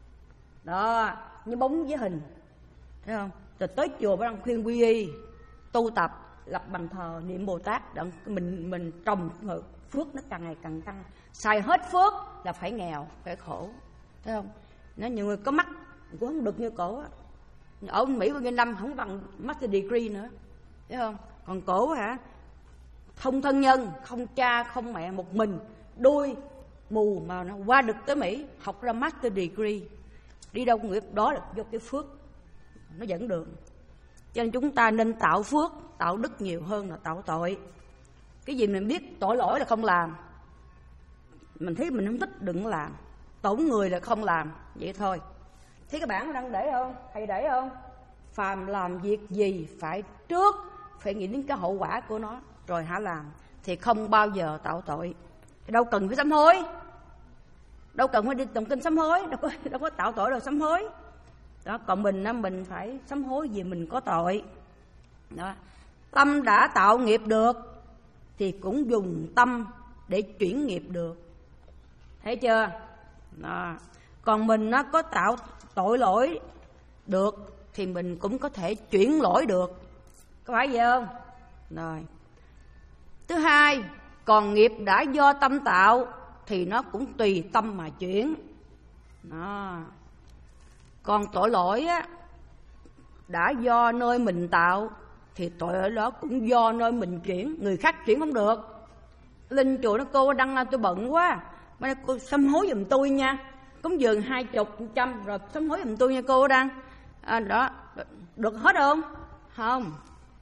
Đó, như bóng với hình. Thấy không? Rồi tới chùa bắt đầu khuyên quy y, tu tập, lập bàn thờ, niệm Bồ Tát, đặng mình mình trồng phước nó càng ngày càng tăng. Xài hết phước là phải nghèo, phải khổ. Thấy không? Nếu nhiều người có mắt cũng không được như cổ á. Ở Mỹ bao nhiêu năm không bằng master degree nữa. Thấy không? Còn cổ hả? Không thân nhân, không cha, không mẹ, một mình, đuôi mù mà nó qua được tới Mỹ, học ra master degree. Đi đâu cũng nghiệp, đó là do cái phước nó dẫn đường. Cho nên chúng ta nên tạo phước, tạo đức nhiều hơn là tạo tội. Cái gì mình biết tội lỗi là không làm, mình thấy mình không thích đừng làm, tổn người là không làm, vậy thôi. Thấy cái bảng đang để không? Thầy để không? Phàm làm việc gì phải trước phải nghĩ đến cái hậu quả của nó rồi hả làm, thì không bao giờ tạo tội. Đâu cần phải sám hối, đâu cần phải đi tụng kinh sám hối, đâu có đâu có tạo tội đâu sám hối. Đó, còn mình á, mình phải sám hối vì mình có tội. Đó. Tâm đã tạo nghiệp được thì cũng dùng tâm để chuyển nghiệp được. Thấy chưa? Đó. Còn mình nó có tạo tội lỗi được thì mình cũng có thể chuyển lỗi được. Có phải vậy không? Rồi. Thứ hai, còn nghiệp đã do tâm tạo thì nó cũng tùy tâm mà chuyển. Đó. Còn tội lỗi á, đã do nơi mình tạo thì tội lỗi đó cũng do nơi mình chuyển, người khác chuyển không được. Linh chùa nó cô đăng là tôi bận quá, mà cô sám hối giùm tôi nha, cúng dường hai chục trăm rồi sám hối giùm tôi nha cô đăng. À, đó được hết không? Không.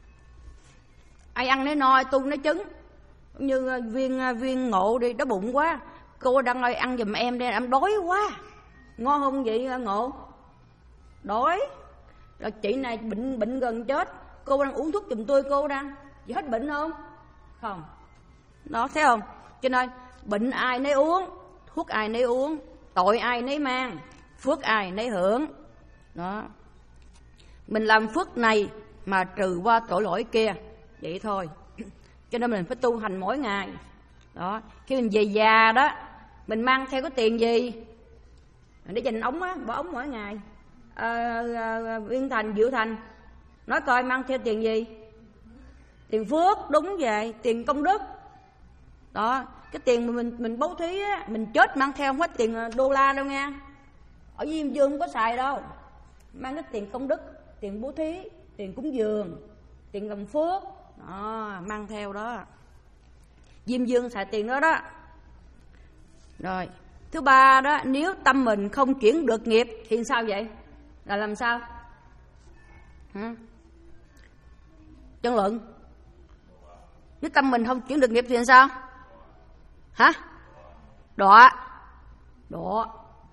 Ai ăn nấy no, ai tu nấy trứng. Như viên viên Ngộ đi, đói bụng quá, cô đăng ơi ăn giùm em đi, em đói quá. Ngon không vậy Ngộ? Đói. Rồi chị này bệnh bệnh gần chết, cô đang uống thuốc giùm tôi, cô đang chị hết bệnh không? Không. Đó, thấy không? Cho nên bệnh ai nấy uống, thuốc ai nấy uống, tội ai nấy mang, phước ai nấy hưởng. Đó. Mình làm phước này mà trừ qua tội lỗi kia, vậy thôi. Cho nên mình phải tu hành mỗi ngày. Đó. Khi mình về già đó, mình mang theo cái tiền gì? Để dành ống á, bỏ ống mỗi ngày. À, à, Viên Thành, Diệu Thành nói coi mang theo tiền gì? Tiền phước, đúng vậy, tiền công đức. Đó, cái tiền mà mình mình bố thí á, mình chết mang theo không hết tiền đô la đâu nha. Ở Diêm Dương không có xài đâu. Mang cái tiền công đức, tiền bố thí, tiền cúng dường, tiền làm phước, đó, mang theo đó. Diêm Dương xài tiền đó đó. Rồi, thứ ba đó, nếu tâm mình không chuyển được nghiệp thì sao vậy? Là làm sao? Hả? Chân luận. Nếu tâm mình không chuyển được nghiệp thì làm sao? Hả? Đọa. Đọa.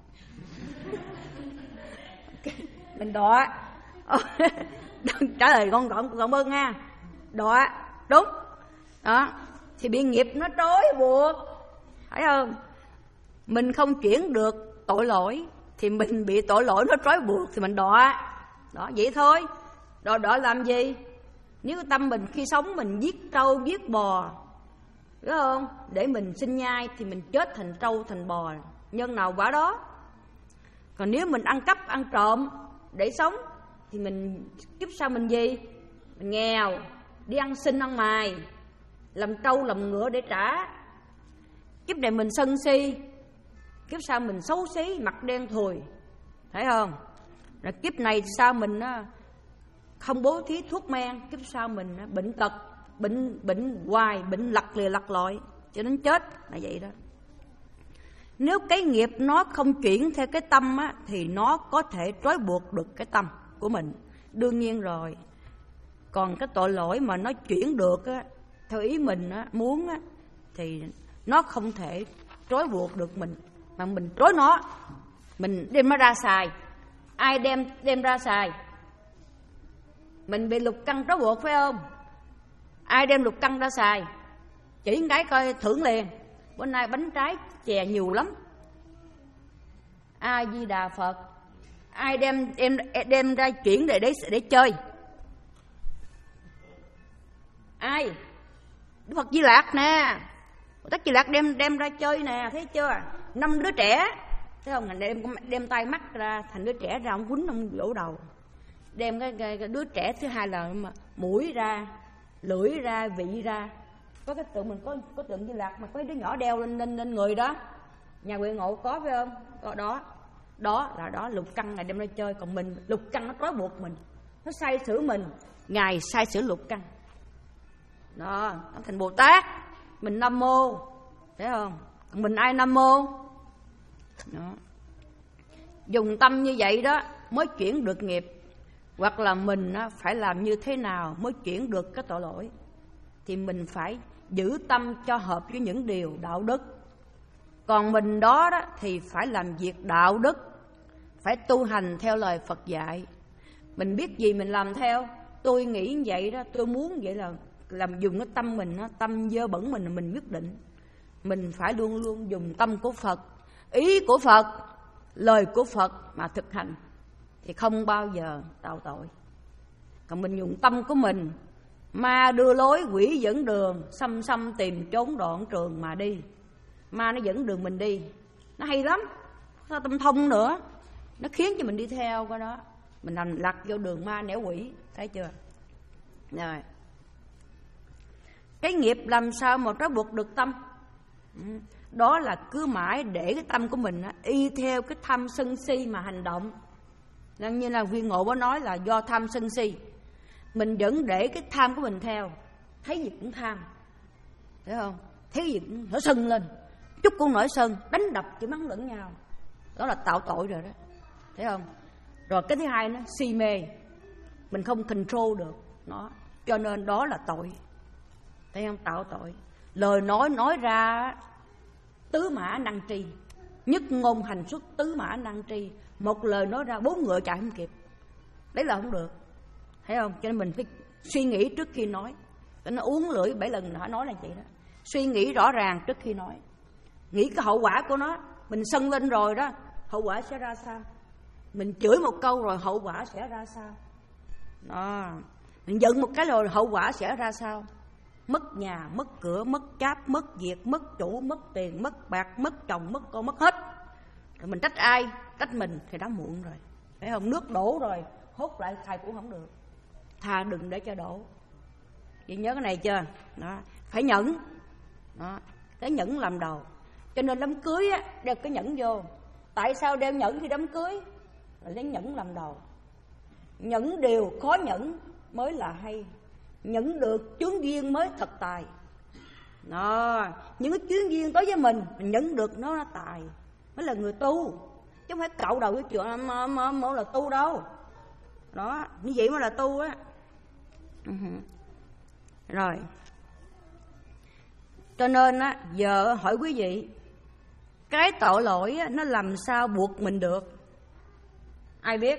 Mình đọa. Trả lời con gọn gọn ơn nha. Đọa. Đúng. Đó. Thì bị nghiệp nó trói buộc. Phải không? Mình không chuyển được tội lỗi thì mình bị tội lỗi nó trói buộc thì mình đọa. Đó, vậy thôi. Đọa đọa làm gì? Nếu tâm mình khi sống mình giết trâu giết bò, đúng không? Để mình sinh nhai thì mình chết thành trâu thành bò, nhân nào quả đó. Còn nếu mình ăn cắp ăn trộm để sống thì mình kiếp sau mình gì? Mình nghèo, đi ăn xin ăn mài, làm trâu làm ngựa để trả. Kiếp này mình sân si, kiếp sau mình xấu xí, mặt đen thùi, thấy không? Rồi kiếp này sao mình không bố thí thuốc men, kiếp sau mình bệnh tật, bệnh bệnh hoài, bệnh lặt lìa lặt lội cho đến chết là vậy đó. Nếu cái nghiệp nó không chuyển theo cái tâm á, thì nó có thể trói buộc được cái tâm của mình, đương nhiên rồi. Còn cái tội lỗi mà nó chuyển được á, theo ý mình á, muốn á, thì nó không thể trói buộc được mình, mà mình trói nó, mình đem nó ra xài. Ai đem đem ra xài? Mình bị lục căn trói buộc phải không? Ai đem lục căn ra xài? Chỉ một cái coi thưởng liền. Bữa nay bánh trái chè nhiều lắm. A Di Đà Phật. Ai đem đem đem ra chuyển để để để chơi? Ai? Đức Phật Di Lặc nè. Tất Di Lặc đem đem ra chơi nè, thấy chưa? Năm đứa trẻ, thấy không? Đem đem tay mắt ra thành đứa trẻ ra, ông quýnh ông vỗ đầu. Đem cái, cái, cái đứa trẻ thứ hai là mũi ra, lưỡi ra, vị ra. Có cái tượng mình có có tượng Di Lặc mà có đứa nhỏ đeo lên lên lên người đó. Nhà Huệ Ngộ có phải không? Có đó. Đó là đó lục căn này đem ra chơi, còn mình lục căn nó trói buộc mình. Nó sai sử mình, ngài sai sử lục căn. Đó, nó thành Bồ Tát, mình Nam Mô, thấy không? Còn mình ai Nam Mô? Đó. Dùng tâm như vậy đó mới chuyển được nghiệp. Hoặc là mình phải làm như thế nào mới chuyển được cái tội lỗi, thì mình phải giữ tâm cho hợp với những điều đạo đức. Còn mình đó đó thì phải làm việc đạo đức, phải tu hành theo lời Phật dạy. Mình biết gì mình làm theo. Tôi nghĩ như vậy đó, tôi muốn vậy là làm dùng cái tâm mình đó, tâm dơ bẩn mình là mình quyết định. Mình phải luôn luôn dùng tâm của Phật, ý của Phật, lời của Phật mà thực hành thì không bao giờ tạo tội. Còn mình dùng tâm của mình, ma đưa lối, quỷ dẫn đường, xăm xăm tìm trốn đoạn trường mà đi. Ma nó dẫn đường mình đi, nó hay lắm, nó tâm thông nữa, nó khiến cho mình đi theo cái đó. Mình nằm lặt vô đường ma nẻo quỷ, thấy chưa? Rồi, cái nghiệp làm sao mà trói buộc được tâm? Đó là cứ mãi để cái tâm của mình y theo cái tham sân si mà hành động. Nên như là Viên Ngộ có nói là do tham sân si, mình vẫn để cái tham của mình theo. Thấy gì cũng tham, thấy không? Thấy gì cũng nổi sân lên, chút cũng nổi sân, đánh đập chửi mắng lẫn nhau. Đó là tạo tội rồi đó, thấy không? Rồi cái thứ hai nó si mê, mình không control được nó, cho nên đó là tội. Thấy không? Tạo tội. Lời nói nói ra tứ mã năng tri, nhất ngôn hành xuất tứ mã năng tri. Một lời nói ra bốn ngựa chạy không kịp, đấy là không được, thấy không? Cho nên mình phải suy nghĩ trước khi nói. Nó uống lưỡi bảy lần đã nói là vậy đó. Suy nghĩ rõ ràng trước khi nói, nghĩ cái hậu quả của nó. Mình sân lên rồi đó, hậu quả sẽ ra sao? Mình chửi một câu rồi hậu quả sẽ ra sao? Đó. Mình giận một cái rồi hậu quả sẽ ra sao? Mất nhà, mất cửa, mất cháp, mất việc, mất chủ, mất tiền, mất bạc, mất chồng, mất con, mất hết. Rồi mình trách ai? Trách mình thì đã muộn rồi, phải không? Nước đổ rồi, hốt lại thầy cũng không được. Thà đừng để cho đổ. Chị nhớ cái này chưa? Đó. Phải nhẫn. Đó. Cái nhẫn làm đầu. Cho nên đám cưới á, đeo cái nhẫn vô. Tại sao đeo nhẫn khi đám cưới? Là lấy nhẫn làm đầu. Nhẫn điều khó nhẫn mới là hay. Nhẫn được chướng duyên mới thật tài. Đó. Những cái chuyến duyên tới với mình, mình nhẫn được nó là tài, mới là người tu. Chứ không phải cạo đầu cái chuyện mà, mà, mà là tu đâu. Đó. Như vậy mới là tu á. Uh-huh. Rồi. Cho nên á, giờ hỏi quý vị, cái tội lỗi á, nó làm sao buộc mình được? Ai biết?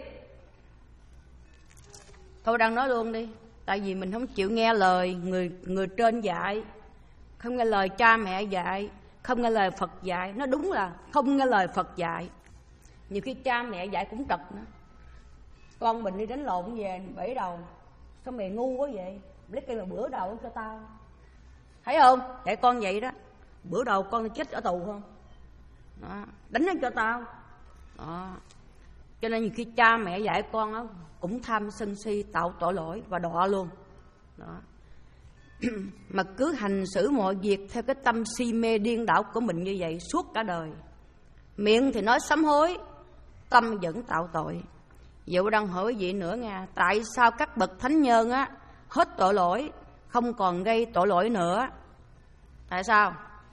Thôi đang nói luôn đi. Tại vì mình không chịu nghe lời người người trên dạy, không nghe lời cha mẹ dạy, không nghe lời Phật dạy. Nó đúng là không nghe lời Phật dạy. Nhiều khi cha mẹ dạy cũng trật nữa. Con mình đi đánh lộn về bể đầu, sao mày ngu quá vậy? Lấy cây mà bữa đầu cho tao. Thấy không? Để con vậy đó. Bữa đầu con chết ở tù không? Đó. Đánh nó cho tao. Đó. Cho nên nhiều khi cha mẹ dạy con đó, cũng tham sân si, tạo tội lỗi và đọa luôn. Đó. Mà cứ hành xử mọi việc theo cái tâm si mê điên đảo của mình như vậy suốt cả đời. Miệng thì nói sám hối, tâm vẫn tạo tội. Dẫu đang hỏi quý vị nữa nha, tại sao các bậc thánh nhân á hết tội lỗi, không còn gây tội lỗi nữa? Tại sao?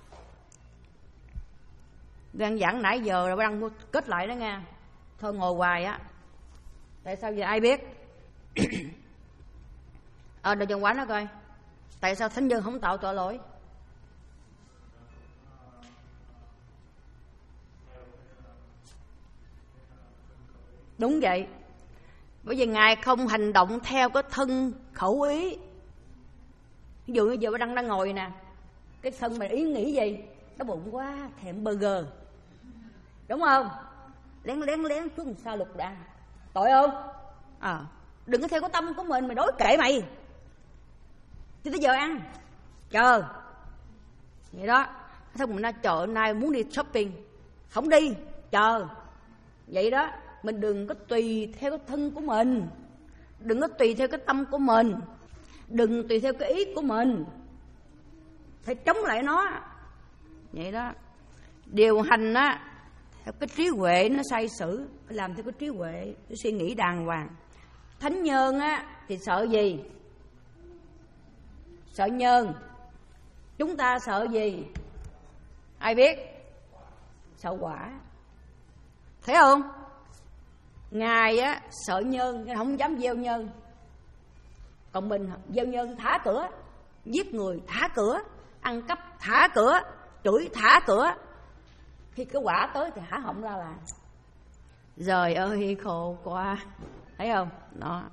Đang giảng nãy giờ rồi đang kết lại đó nha. Thôi ngồi hoài á. Tại sao giờ ai biết? Ờ, Đại John Quán nói coi. Tại sao thánh nhân không tạo tội lỗi? Đúng vậy. Bởi vì Ngài không hành động theo cái thân khẩu ý. Ví dụ như giờ đang đang ngồi nè, cái thân mà ý nghĩ gì? Đói bụng quá, thèm burger, đúng không? Lén lén lén xuống sao lục đàn, tội không? À, đừng có theo cái tâm của mình, mày đối kệ mày, chứ tới giờ ăn chờ vậy đó. Thôi mình nói trời nay muốn đi shopping, không đi, chờ vậy đó. Mình đừng có tùy theo cái thân của mình, đừng có tùy theo cái tâm của mình, đừng tùy theo cái ý của mình, phải chống lại nó vậy đó. Điều hành á theo cái trí huệ nó sai sử, phải làm theo cái trí huệ, cái suy nghĩ đàng hoàng. Thánh nhân á thì sợ gì? Sợ nhân. Chúng ta sợ gì? Ai biết? Sợ quả. Thấy không? Ngài á sợ nhân, không dám gieo nhân. Còn mình gieo nhân thả cửa, giết người thả cửa, ăn cắp thả cửa, chửi thả cửa. Khi cái quả tới thì há họng ra là trời ơi khổ quá, thấy không? Đó.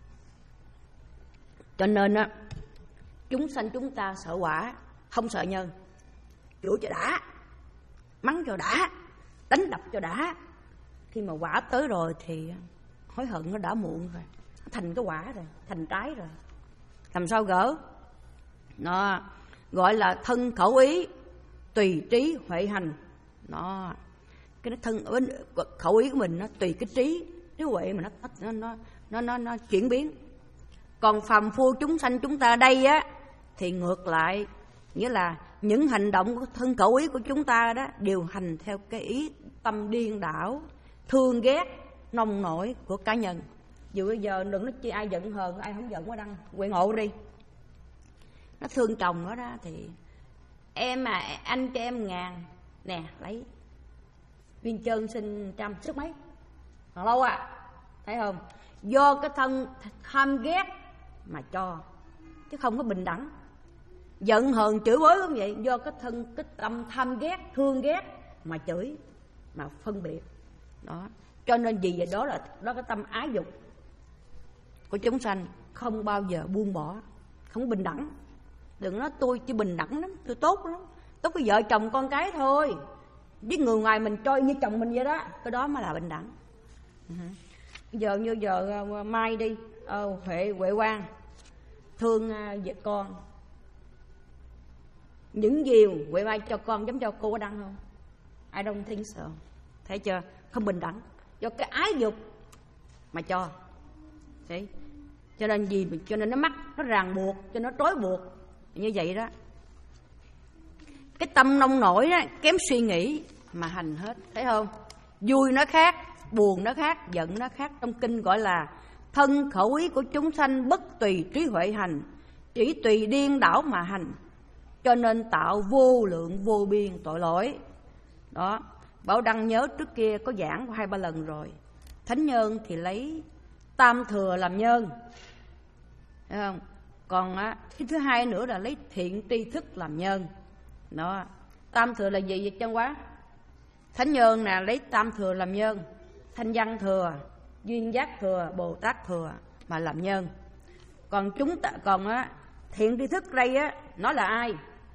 Cho nên á, chúng sanh chúng ta sợ quả, không sợ nhân. Chửi cho đã, mắng cho đã, đánh đập cho đã. Khi mà quả tới rồi thì hối hận nó đã muộn rồi, thành cái quả rồi, thành trái rồi. Làm sao gỡ? Nó gọi là thân khẩu ý tùy trí huệ hành. Nó cái nó thân khẩu ý của mình nó tùy cái trí trí huệ mà nó nó nó nó nó, nó chuyển biến. Còn phàm phu chúng sanh chúng ta đây á thì ngược lại, nghĩa là những hành động của thân khẩu ý của chúng ta đó đều hành theo cái ý tâm điên đảo, thương ghét, nông nổi của cá nhân. Dù bây giờ đừng nói chi ai giận hờn, ai không giận quá đăng huệ ngộ đi. Nó thương chồng nó đó thì em mà anh cho em ngàn nè, lấy viên trơn xin trăm sức mấy còn lâu à, thấy không? Do cái thân tham ghét mà cho, chứ không có bình đẳng. Giận hờn chửi bới cũng vậy, do cái thân cái tâm tham ghét, thương ghét mà chửi, mà phân biệt. Đó. Cho nên vì vậy đó là đó cái tâm ái dục của chúng sanh không bao giờ buông bỏ, không bình đẳng. Đừng nói tôi chỉ bình đẳng lắm, tôi tốt lắm, tốt với vợ chồng con cái thôi, với người ngoài mình coi như chồng mình vậy đó, cái đó mới là bình đẳng. Uh-huh. Giờ như giờ uh, Mai đi, uh, Huệ Huệ Quang thương uh, vợ con, những điều Huệ Mai cho con giống cho cô có đăng không? I don't think so. Thấy chưa? Không bình đẳng, do cái ái dục mà cho. Thấy? Cho nên gì? Cho nên nó mắc, nó ràng buộc, cho nó trói buộc như vậy đó. Cái tâm nông nổi đó, kém suy nghĩ mà hành hết, thấy không? Vui nó khác, buồn nó khác, giận nó khác. Trong kinh gọi là thân khẩu ý của chúng sanh bất tùy trí huệ hành, chỉ tùy điên đảo mà hành, cho nên tạo vô lượng vô biên tội lỗi. Đó, Bảo Đăng nhớ trước kia có giảng hai ba lần rồi. Thánh nhân thì lấy tam thừa làm nhân, thấy không? Còn á, cái thứ hai nữa là lấy thiện tri thức làm nhân. Đó, tam thừa là gì vậy chân quá? Thánh nhân nè, lấy tam thừa làm nhân, thanh văn thừa, duyên giác thừa, Bồ Tát thừa mà làm nhân. Còn chúng ta còn á, thiện tri thức đây á, nó là ai?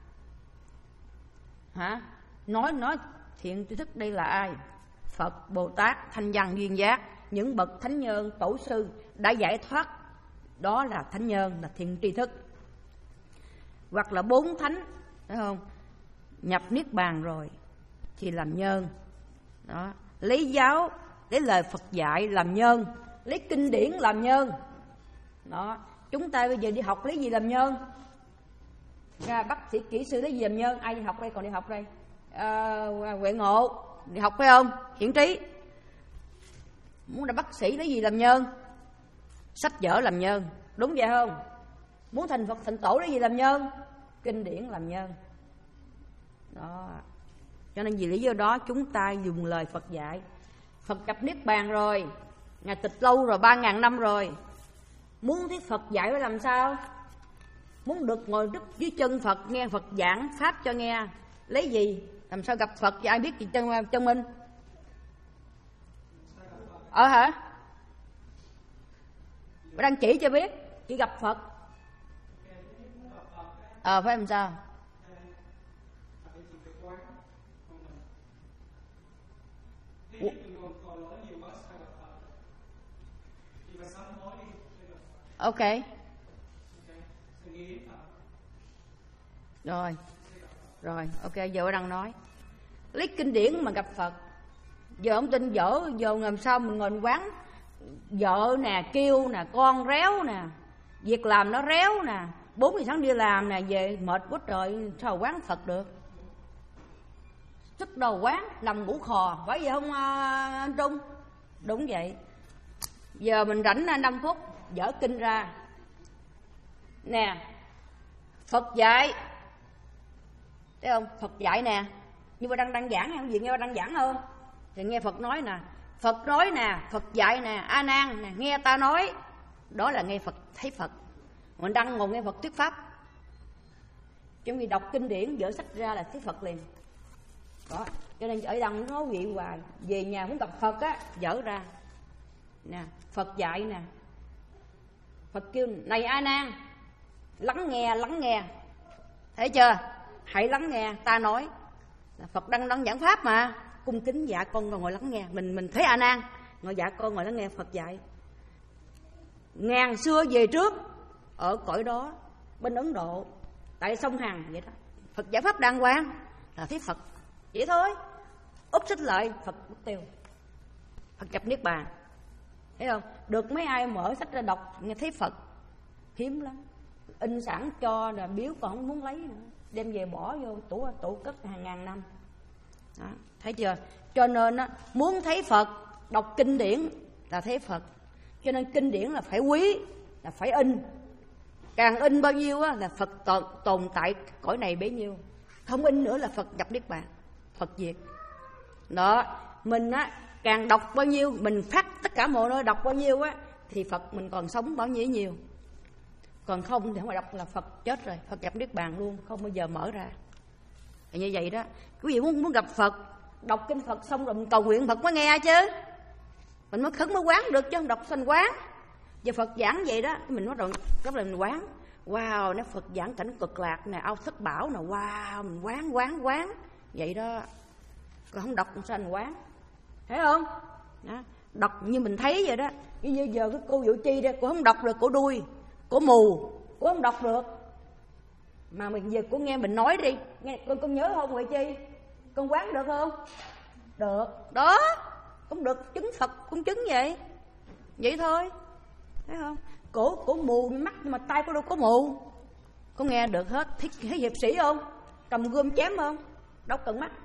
Hả? Nói nói thiện tri thức đây là ai? Phật, Bồ Tát, thanh văn, duyên giác, những bậc thánh nhân, tổ sư đã giải thoát, đó là thánh nhân, là thiện tri thức. Hoặc là bốn thánh, thấy không? Nhập niết bàn rồi thì làm nhân. Đó, lấy giáo, lấy lời Phật dạy làm nhân, lấy kinh điển làm nhân. Đó, chúng ta bây giờ đi học lấy gì làm nhân? Ra bác sĩ, kỹ sư lấy gì làm nhân? Ai đi học đây, còn đi học đây? À, Huệ Ngộ đi học phải không? Hiển trí. Muốn là bác sĩ lấy gì làm nhân? Sách vở làm nhân, đúng vậy không? Muốn thành Phật thành Tổ lấy gì làm nhân? Kinh điển làm nhân. Đó. Cho nên vì lý do đó chúng ta dùng lời Phật dạy. Phật gặp niết bàn rồi, Ngài tịch lâu rồi, ba ngàn năm rồi. Muốn thấy Phật dạy phải làm sao? Muốn được ngồi đức dưới chân Phật, nghe Phật giảng pháp cho nghe, lấy gì? Làm sao gặp Phật? Ai biết gì chân, chân minh? Ờ hả? Bà đang chỉ cho biết, chỉ gặp Phật. Ờ phải làm sao? Ok. Rồi. Rồi, ok, giờ bà đang nói. Lấy kinh điển mà gặp Phật. Giờ không tin dở, giờ làm sao mình ngồi quán vợ nè, kêu nè, con réo nè, việc làm nó réo nè, bốn giờ sáng đi làm nè, về mệt quá trời, sao quán Phật được? Sức đầu quán, nằm ngủ khò, phải vậy không anh Trung? Đúng vậy. Giờ mình rảnh năm phút, dở kinh ra. Nè, Phật dạy, thấy không? Phật dạy nè, như bà đang đang giảng, không gì nghe bà đang giảng không? Thì nghe Phật nói nè, Phật nói nè, Phật dạy nè, A Nan nè, nghe ta nói, đó là nghe Phật, thấy Phật. Mình đang ngồi nghe Phật thuyết pháp, trong khi đọc kinh điển, dở sách ra là thấy Phật liền. Đó, Cho nên ở đằng nói chuyện hoài, về nhà muốn gặp Phật á, dở ra nè, Phật dạy nè, Phật kêu này A Nan, lắng nghe, lắng nghe, thấy chưa? Hãy lắng nghe ta nói. Phật đang đang giảng pháp mà, cung kính dạ con ngồi lắng nghe. Mình mình thấy A Nan ngồi dạ con ngồi lắng nghe Phật dạy. Ngàn xưa về trước ở cõi đó bên Ấn Độ, tại sông Hằng vậy đó, Phật giải pháp đàng hoàng là thấy Phật vậy thôi, úp xích lại Phật mất tiêu, Phật nhập niết bàn. Thấy không? Được mấy ai mở sách ra đọc nghe thấy Phật hiếm lắm, in sẵn cho là biếu còn không muốn lấy nữa, đem về bỏ vô tủ tủ cất hàng ngàn năm đó, thấy chưa? Cho nên á, muốn thấy Phật đọc kinh điển là thấy Phật. Cho nên kinh điển là phải quý, là phải in, càng in bao nhiêu á, là Phật tồn, tồn tại cõi này bấy nhiêu, không in nữa là Phật nhập niết bàn, Phật diệt đó. Mình á càng đọc bao nhiêu, mình phát tất cả mọi nơi đọc bao nhiêu á, thì Phật mình còn sống bao nhiêu nhiều. Còn không thì không phải đọc là Phật chết rồi, Phật nhập niết bàn luôn, không bao giờ mở ra. Thì như vậy đó, quý vị muốn muốn gặp Phật, đọc kinh Phật xong rồi mình cầu nguyện Phật mới nghe chứ, mình mới khấn mới quán được, chứ không đọc sanh quán. Giờ Phật giảng vậy đó, mình bắt đầu rất là mình quán. Wow, nó Phật giảng cảnh cực lạc nè, ao thất bảo nè, wow, mình quán quán quán vậy đó. Còn không đọc sanh quán, thấy không? Đó. Đọc như mình thấy vậy đó. Như giờ cái cô Vũ Chi đây, cô không đọc được, cô đuôi, cô mù, cô không đọc được. Mà mình giờ cô nghe mình nói đi, nghe con con nhớ không Huệ Chi? Con quán được không? Được. Đó, cũng được, chứng Phật cũng chứng vậy. Vậy thôi. Thấy không? Cổ cổ mù mắt mà tay cô đâu có mù. Có nghe được hết. Thích thấy hiệp sĩ không? Cầm gươm chém không? Đâu cần mắt.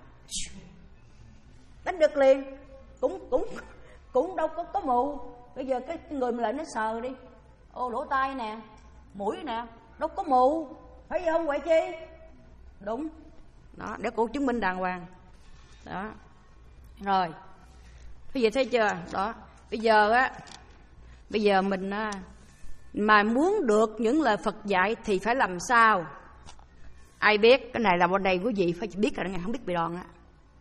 Đánh được liền. Cũng cũng cũng đâu có có mù. Bây giờ cái người mình lại nó sờ đi. Ô lỗ tai nè, mũi nè, đâu có mù. Phải gì không Huệ Chi? Đúng. Đó, để cô chứng minh đàng hoàng. Đó. Rồi. Bây giờ thấy chưa? Đó. Bây giờ á, bây giờ mình á, mà muốn được những lời Phật dạy thì phải làm sao? Ai biết? Cái này là bên đây quý vị phải biết rồi, không biết bị đòn á.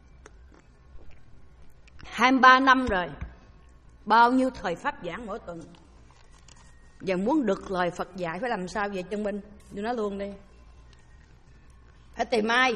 hai mươi ba năm rồi, bao nhiêu thời pháp giảng mỗi tuần. Giờ muốn được lời Phật dạy phải làm sao vậy Chân Minh? Tôi nói luôn đi. Phải tìm ai?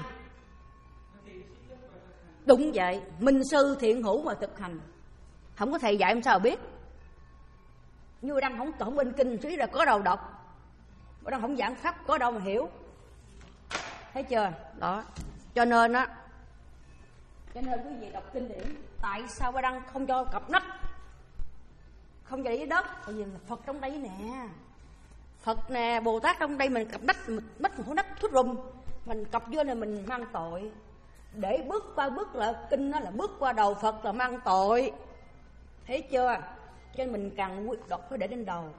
Đúng vậy, minh sư thiện hữu mà thực hành. Không có thầy dạy em sao biết? Như đang không không bên kinh suý ra có đâu đọc, đang không giảng pháp có đâu mà hiểu. Thấy chưa? Đó. Cho nên á, cho nên quý vị đọc kinh điển. Tại sao ba đăng không cho cặp nách, không cho để dưới đất? Tại vì Phật trong đây nè, Phật nè, Bồ Tát trong đây, mình cặp nách, nách một khối nách thút rùm, mình cặp vô này mình mang tội. Để bước qua bước lại kinh nó là bước qua đầu Phật là mang tội. Thấy chưa? Cho nên mình càng đọc phải để trên đầu,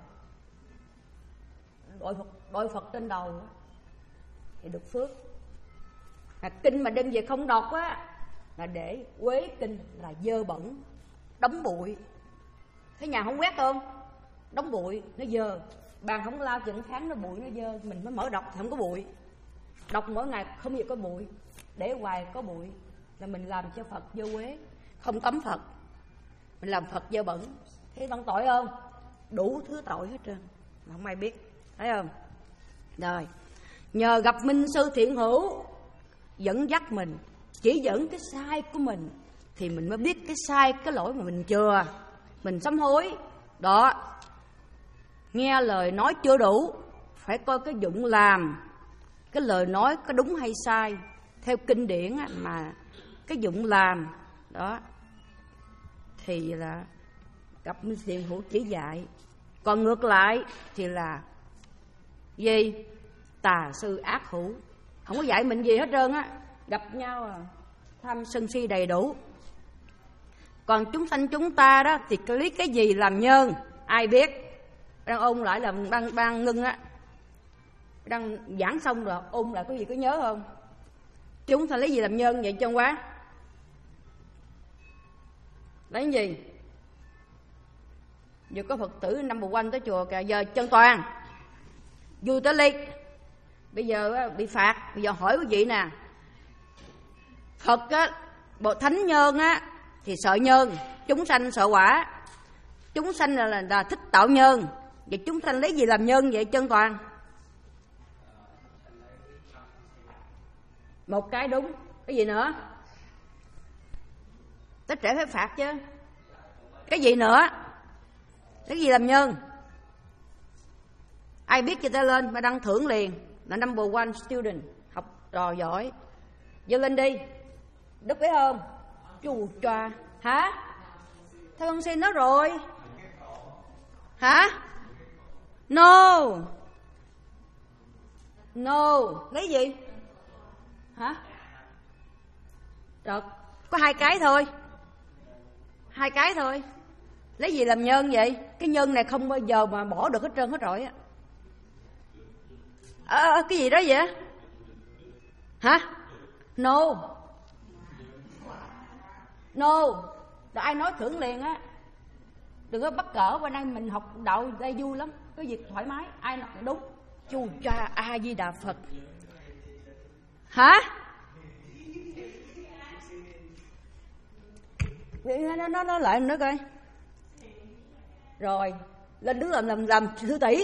đội Phật, đội Phật trên đầu thì được phước. Mà kinh mà đem về không đọc á là để quế kinh, là dơ bẩn, đóng bụi. Thấy nhà không quét không? Đóng bụi, nó dơ. Bàn không lao chừng tháng nó bụi, nó dơ. Mình mới mở đọc thì không có bụi. Đọc mỗi ngày không bao giờ có bụi. Để hoài có bụi là mình làm cho Phật dơ quế, không cấm Phật. Mình làm Phật dơ bẩn. Thấy bằng tội không? Đủ thứ tội hết trơn mà không ai biết. Thấy không? Rồi, nhờ gặp minh sư thiện hữu dẫn dắt mình, chỉ dẫn cái sai của mình, thì mình mới biết cái sai, cái lỗi mà mình chưa, mình sám hối. Đó. Nghe lời nói chưa đủ, phải coi cái dụng làm, cái lời nói có đúng hay sai. Theo kinh điển mà cái dụng làm đó thì là gặp minh thiện hữu chỉ dạy. Còn ngược lại thì là gì? Tà sư ác hữu, không có dạy mình gì hết trơn á. Gặp nhau à, tham sân si đầy đủ. Còn chúng sanh chúng ta đó thì lấy cái gì làm nhân? Ai biết? Đang ôn lại là ban ban ngưng á, đang giảng xong rồi ôn lại có gì có nhớ không? Chúng ta lấy gì làm nhân vậy chân quá? Lấy cái gì? Giờ có Phật tử năm bù quanh tới chùa kìa, giờ chân toàn vui tới ly. Bây giờ bị phạt. Bây giờ hỏi quý vị nè, Phật á Bộ thánh nhân á thì sợ nhân, chúng sanh sợ quả. Chúng sanh là, là, là thích tạo nhân. Vậy chúng sanh lấy gì làm nhân vậy Trân Toàn? Một cái đúng. Cái gì nữa? Tới trễ phải phạt chứ. Cái gì nữa? Cái gì làm nhân? Ai biết cho ta lên mà đăng thưởng liền. Là number one student, học trò giỏi. Dơ lên đi. Đức phải không? Chù choa. Hả? Theo con xin nó rồi. Hả? No. No. Lấy gì? Hả? Rồi, có hai cái thôi. Hai cái thôi. Lấy gì làm nhân vậy? Cái nhân này không bao giờ mà bỏ được hết trơn hết rồi á. À, cái gì đó vậy? Hả? No. No. Rồi ai nói thưởng liền á. Đừng có bắt cỡ, qua đây mình học đạo đây vui lắm. Cái việc thoải mái. Ai nói đúng. Chu cha A Di Đà Phật. Hả? Nó nó nó lại nữa coi. Rồi, lên đứng làm làm làm thư tỷ.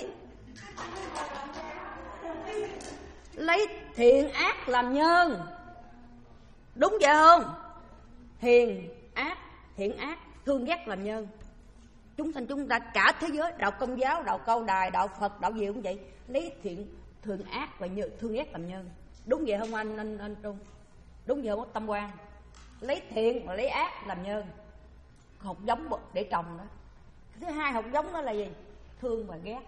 Lấy thiện ác làm nhân. Đúng vậy không? Thiện ác, thiện ác, thương ghét làm nhân. Chúng sanh chúng ta cả thế giới, đạo Công giáo, đạo Câu Đài, đạo Phật, đạo gì cũng vậy, lấy thiện thương ác và thương ghét làm nhân. Đúng vậy không anh anh anh Trung? Đúng vậy không Tâm Quang? Lấy thiện và lấy ác làm nhân. Hột giống để trồng đó. Thứ hai hột giống đó là gì? Thương và ghét.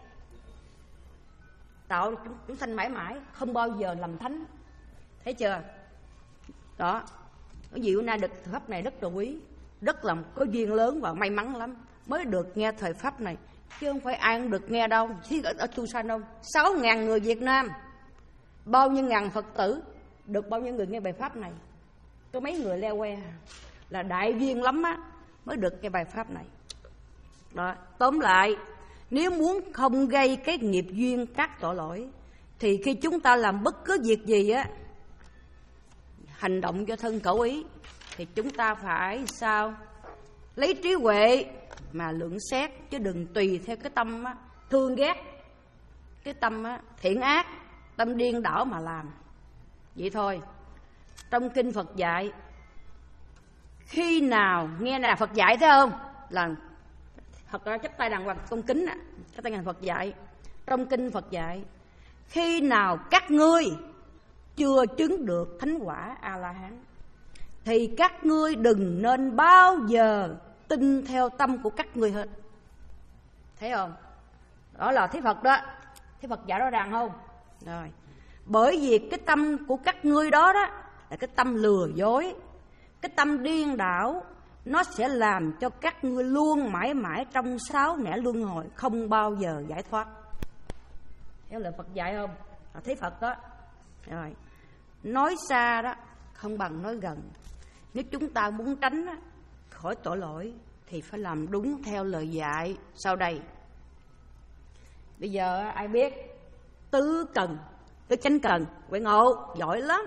Tạo chúng, chúng sanh mãi mãi không bao giờ làm thánh. Thấy chưa? Đó. Cái gì bữa nay được pháp này rất là quý, rất là có duyên lớn và may mắn lắm mới được nghe thời pháp này, chứ không phải ai cũng được nghe đâu. Chứ ở, ở Tu San đâu, sáu ngàn người Việt Nam, bao nhiêu ngàn Phật tử, được bao nhiêu người nghe bài pháp này? Có mấy người leo que, là đại duyên lắm á mới được cái bài pháp này. Đó, tóm lại, nếu muốn không gây cái nghiệp duyên các tội lỗi, thì khi chúng ta làm bất cứ việc gì á, hành động cho thân khẩu ý, thì chúng ta phải sao? Lấy trí huệ mà lượng xét, chứ đừng tùy theo cái tâm á, thương ghét, cái tâm á, thiện ác, tâm điên đảo mà làm. Vậy thôi. Trong kinh Phật dạy, khi nào nghe là Phật dạy thấy không? Là thật ra chắp tay đàng hoàng tôn kính á, chắp tay ngài Phật dạy. Trong kinh Phật dạy, khi nào các ngươi chưa chứng được thánh quả A-la-hán, thì các ngươi đừng nên bao giờ tin theo tâm của các ngươi hết. Thấy không? Đó là Thế Phật đó. Thế Phật dạy rõ ràng không? Rồi. Bởi vì cái tâm của các ngươi đó đó là cái tâm lừa dối, cái tâm điên đảo, nó sẽ làm cho các ngươi luôn mãi mãi trong sáu nẻo luân hồi, không bao giờ giải thoát. Theo lời Phật dạy không? Là Thế Phật đó. Rồi. Nói xa đó không bằng nói gần. Nếu chúng ta muốn tránh khỏi tội lỗi thì phải làm đúng theo lời dạy sau đây. Bây giờ ai biết tứ cần, tứ chánh cần, Huệ Ngộ giỏi lắm.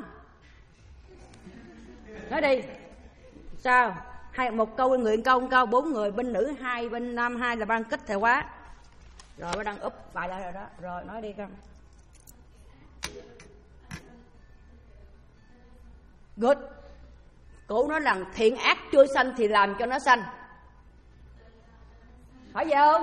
Nói đi. Sao? Hai một câu người một câu một câu, bốn người bên nữ hai bên nam hai là ban kích theo quá. Rồi mới đang úp bài lại rồi đó. Rồi nói đi con. Good. Cụ nói rằng thiện ác chưa sanh thì làm cho nó sanh. Phải vậy không?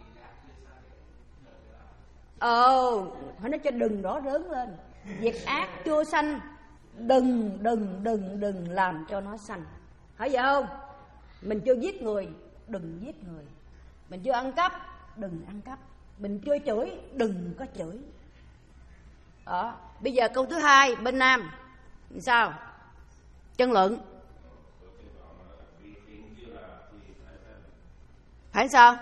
Ờ, phải nói cho đừng rõ lớn lên. Việc ác chưa sanh, đừng, đừng, đừng, đừng làm cho nó sanh. Phải vậy không? Mình chưa giết người, đừng giết người. Mình chưa ăn cắp, đừng ăn cắp. Mình chưa chửi, đừng có chửi. Đó. Bây giờ câu thứ hai bên nam sao? Chân luận phải sao?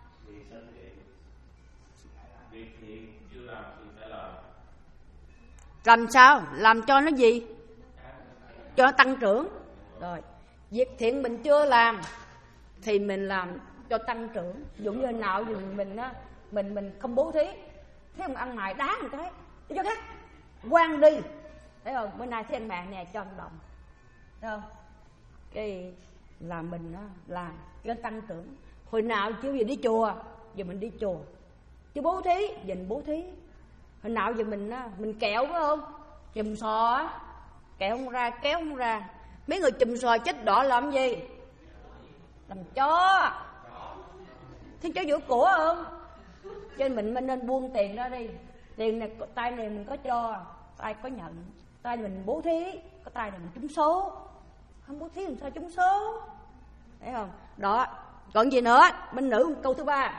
Làm sao? Làm cho nó gì? Cho nó tăng trưởng. Rồi, việc thiện mình chưa làm thì mình làm cho tăng trưởng. Ví dụ như nào thì mình á, mình mình không bố thí, thế mà ăn mày đá một cái, cho khác quăng đi. Thấy không? Bữa nay thấy anh bạn nè cho một đồng. Thấy không? cái là mình đó, làm cái tăng trưởng. Hồi nào chưa giờ đi chùa, giờ mình đi chùa. Chứ bố thí, giờ mình bố thí. Hồi nào giờ mình mình kẹo phải không? Chùm sò á, kẹo không ra, kéo không ra. Mấy người chùm sò chết đỏ làm gì? Làm chó. Thế chó giữa của không? Cho nên mình, mình nên buông tiền ra đi. Tiền này, tay này mình có cho, tay có nhận. Tay mình bố thí, có tay này mình trúng số. Không bố thí làm sao trúng số? Thấy không? Đó. Còn gì nữa? Bên nữ câu thứ ba.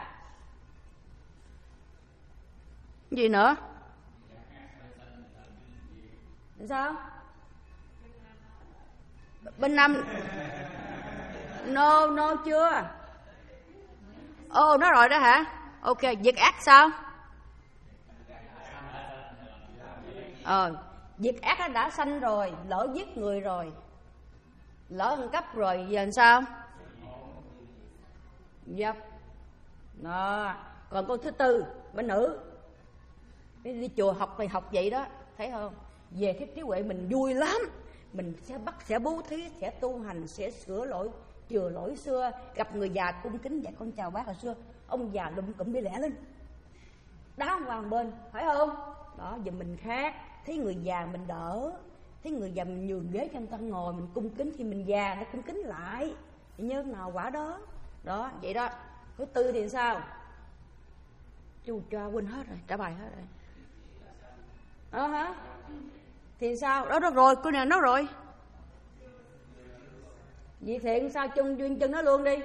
Gì nữa? Sao? Bên nam. No, no chưa? Ồ, oh, nó rồi đó hả? Ok, diệt ác sao? Ờ, diệt ác nó đã sanh rồi, lỡ giết người rồi, lỡ ăn cắp rồi, giờ làm sao? Dập. Đó. Còn câu thứ tư, bên nữ. Đi chùa học thì học vậy đó, thấy không? Về thích trí huệ mình vui lắm. Mình sẽ bắt, sẽ bố thí, sẽ tu hành, sẽ sửa lỗi, chừa lỗi xưa. Gặp người già cung kính, dạ con chào bác. Hồi xưa ông già lụm cụm đi lẻ lên, đá qua một bên, phải không? Đó, giờ mình khác. Thấy người già mình đỡ, thấy người già mình nhường ghế cho người ta ngồi, mình cung kính. Khi mình già nó cung kính lại, nhớ nào quả đó. Đó, vậy đó. Thứ tư thì sao? Chú cho quên hết rồi, trả bài hết rồi. Đó hả? Thì sao? Đó, đó rồi, cô này nói rồi. Vì thiện sao chung duyên chân nó luôn đi.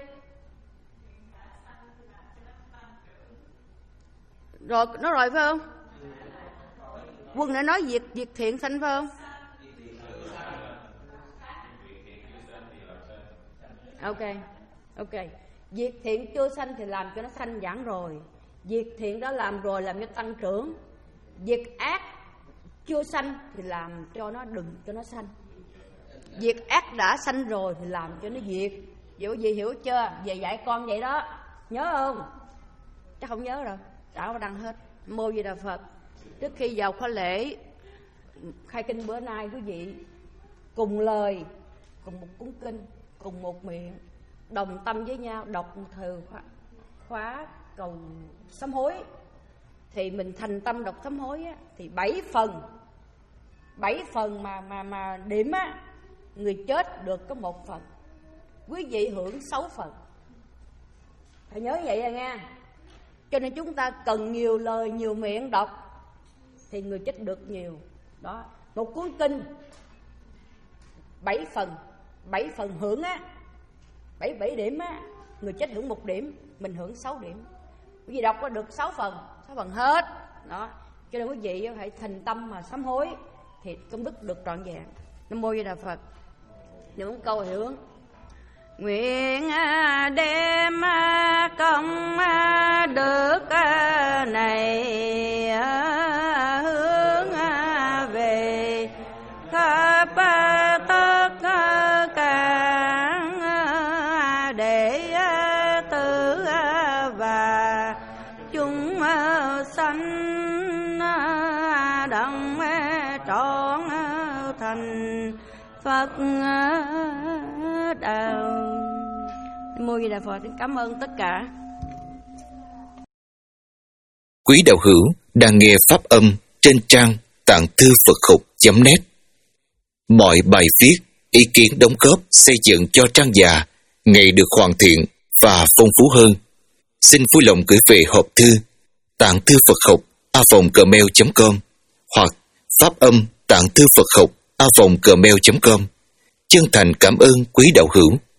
Rồi, nói rồi phải không? Quân đã nói việc việc thiện sanh phải không? Ok, ok. Việc thiện chưa sanh thì làm cho nó sanh giảng rồi. Việc thiện đã làm rồi làm cho tăng trưởng. Việc ác chưa sanh thì làm cho nó đừng cho nó sanh. Việc ác đã sanh rồi thì làm cho nó diệt. Vậy gì hiểu chưa? Về dạy con vậy đó. Nhớ không? Chắc không nhớ rồi. Đã đăng hết. Mô Di Đà Phật. Trước khi vào khóa lễ khai kinh bữa nay, quý vị cùng lời, cùng một cuốn kinh, cùng một miệng, đồng tâm với nhau đọc một thời khóa, khóa cầu sám hối. Thì mình thành tâm đọc sám hối á, thì bảy phần bảy phần mà mà mà điểm á, người chết được có một phần, quý vị hưởng sáu phần. Phải nhớ vậy à nghe. Cho nên chúng ta cần nhiều lời, nhiều miệng đọc thì người chết được nhiều. Đó, một cuốn kinh bảy phần, bảy phần hưởng á, bảy bảy điểm á, người chết hưởng một điểm, mình hưởng sáu điểm. Quý vị đọc có được sáu phần, sáu phần hết. Đó, cho nên quý vị phải thành tâm mà sám hối thì công đức được trọn vẹn. Nam Mô Di Đà Phật. Những câu hướng. Nguyện đem công đức này hướng về khắp tất cả đệ tử và chúng sanh đồng trọn thành Phật đạo. Mô Di Đà Phật. Cảm ơn tất cả quý đạo hữu đang nghe pháp âm trên trang tạng thư Phật học chấm net. Mọi bài viết, ý kiến đóng góp xây dựng cho trang già ngày được hoàn thiện và phong phú hơn. Xin vui lòng gửi về hộp thư tạng thư Phật học a vòng gmail chấm com hoặc pháp âm tạng thư Phật học a vòng gmail chấm com. Chân thành cảm ơn quý đạo hữu.